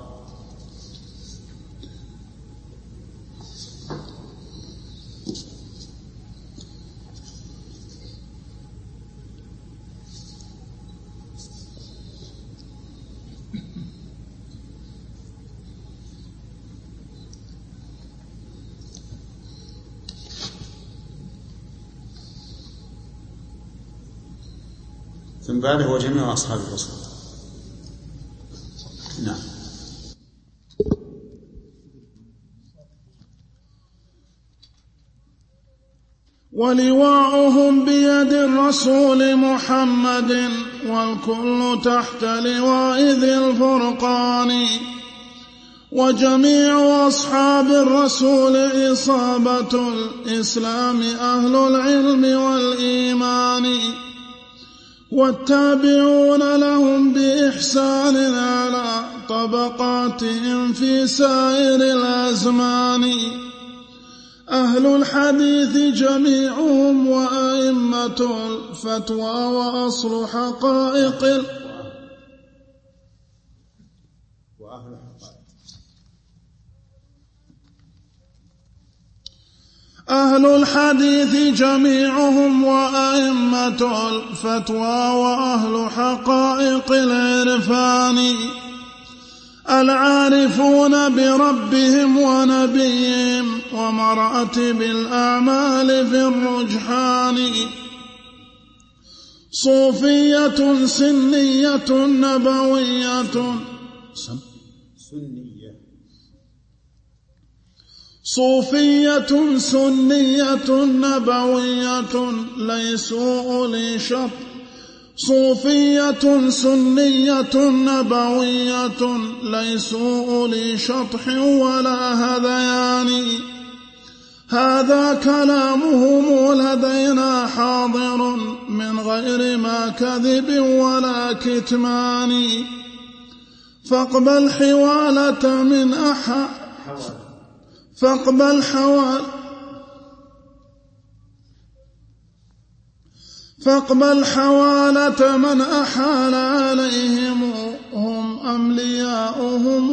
ثم بعده وجميع أصحاب الرسول. نعم. ولواؤهم بيد الرسول محمد والكل تحت لواء ذي الفرقان وجميع أصحاب الرسول إصابة الإسلام أهل العلم والإيمان والتابعون لهم بإحسان على طبقاتهم في سائر الأزمان أهل الحديث جميعهم وأئمة الفتوى وأصل حقائق أهل الحديث جميعهم وأئمة الفتوى وأهل حقائق العرفان العارفون بربهم ونبيهم ومراتب الأعمال في الرجحان صوفية سنية نبوية سنية صوفية سنية نبوية ليسوا أولي شط صوفية سنية نبوية ليسوا أولي شطح ولا هذيان هذا كلامهم لدينا حاضر من غير ما كذب ولا كتمان فاقبل حوالة من أحد فاقبل حوال فاقبل حوالة من أحال عليهم هم أملياؤهم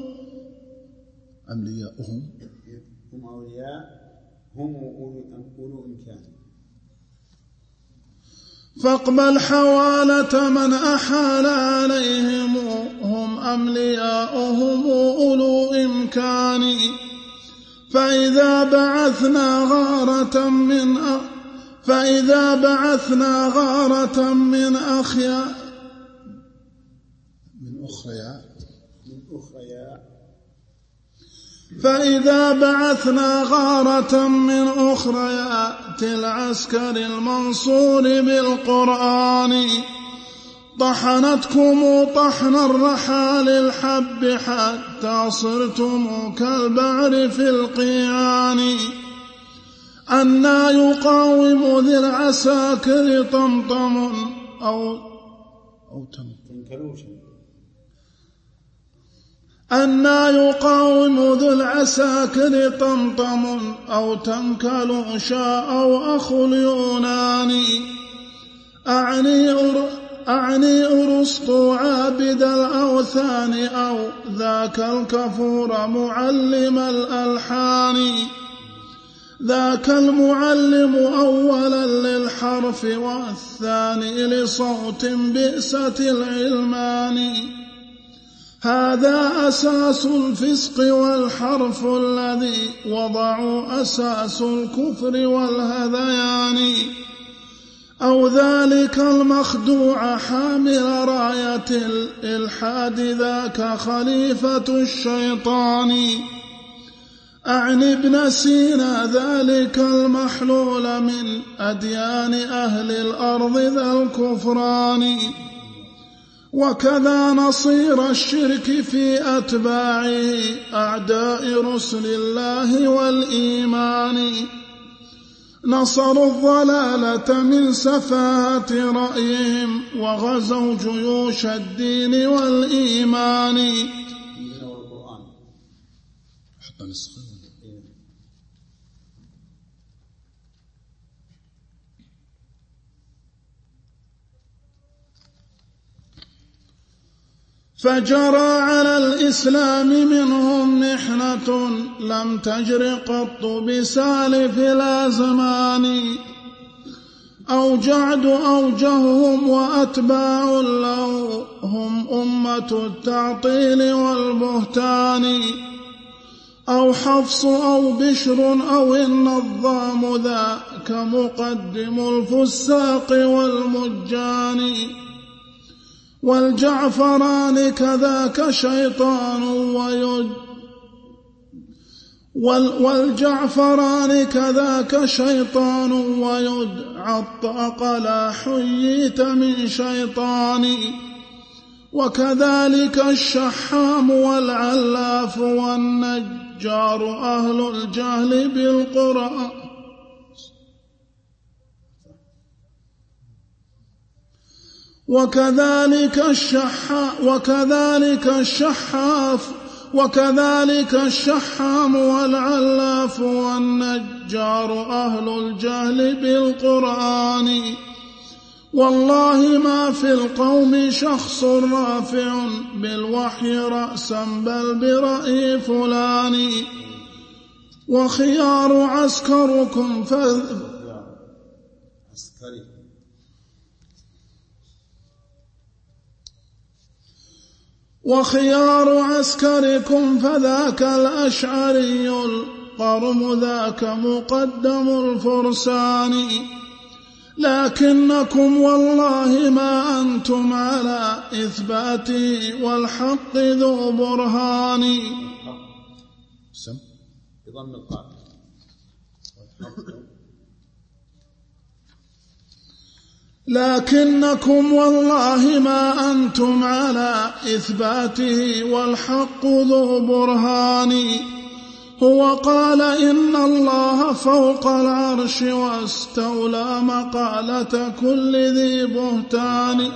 أملياؤهم هم أولياء هم أولو إمكان فاقبل حوالة من أحال عليهم هم أملياؤهم أولو إمكان فإذا بعثنا غارة من أ... فإذا بعثنا غارة من أخيا من أخريا من أخريا فإذا بعثنا غارة من أخريات العسكر المنصور بالقرآن طحنتكم طحن الرحال الحب حتى صرتم كالبعر في القيان أنى يقاوم ذي العساكر طمطم أو أو تنكلوش أنى يقاوم ذو العساكر طمطم أو تنكلوشا أو أخو اليونان أعني أعني أرسطو عابد الأوثان أو ذاك الكفور معلم الألحان ذاك المعلم أولا للحرف والثاني لصوت بئست العلمان هذا أساس الفسق والحرف الذي وضعوا أساس الكفر والهذيان أو ذلك المخدوع حامل راية الإلحاد ذاك خليفة الشيطان أعني ابن سينا ذلك المحلول من أديان أهل الأرض ذا الكفران وكذا نصير الشرك في أتباعه أعداء رسل الله والإيمان نصروا الضلالة من سفاهة رأيهم وغزوا جيوش الدين والإيمان فجرى على الإسلام منهم محنة لم تجر قط بسالف الأزمان أوجعد أوجههم وأتباع له هم أمة التعطيل والبهتان أو حفص أو بشر أو النظام ذاك مقدم الفساق والمجان والجعفران كذاك شيطان ويد والجعفران كذاك شيطان ويدعى الطاق لا حييت من شيطان وكذلك الشحام والعلاف والنجار أهل الجهل بالقرآن وكذلك الشحا وكذلك الشحاف وكذلك الشحام والعلاف والنجار أهل الجهل بالقرآن والله ما في القوم شخص رافع بالوحي رأسا بل برأي فلان وخيار عسكركم فذ وخيار عسكركم فذاك الأشعري القرم ذاك مقدم الفرسان لكنكم والله ما أنتم على إثباته والحق ذو برهان سم بضم القاف لكنكم والله ما أنتم على إثباته والحق ذو برهان هو قال إن الله فوق العرش واستولى مقالة كل ذي بهتان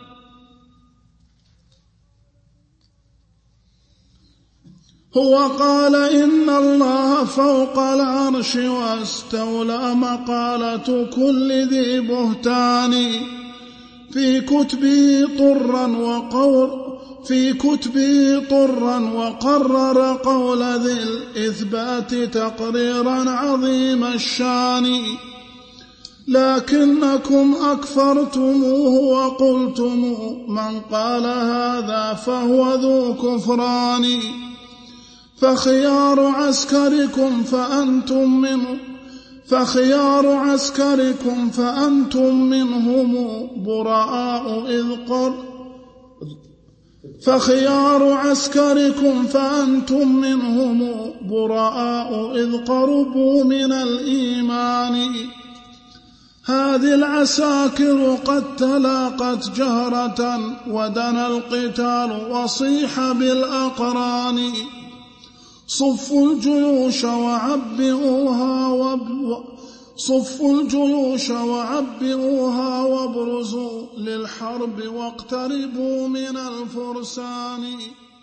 هو قال إن الله فوق العرش واستولى مقالة كل ذي بهتان في كتبه طرا وقور في كتبه طرا وقرر قول ذي الإثبات تقريرا عظيم الشان لكنكم أكفرتموه وقلتم من قال هذا فهو ذو كفران فخيار عسكركم فأنتم منه فخيار عسكركم فأنتم منهم براء إذ قر فخيار عسكركم فأنتم منهم براء إذ قربوا من الإيمان. هذه العساكر قد تلاقت جهرة ودنا القتال وصيح بالأقران. صفوا الجيوش وعبئوها وب... صفوا الجيوش وعبئوها وابرزوا للحرب واقتربوا من الفرسان.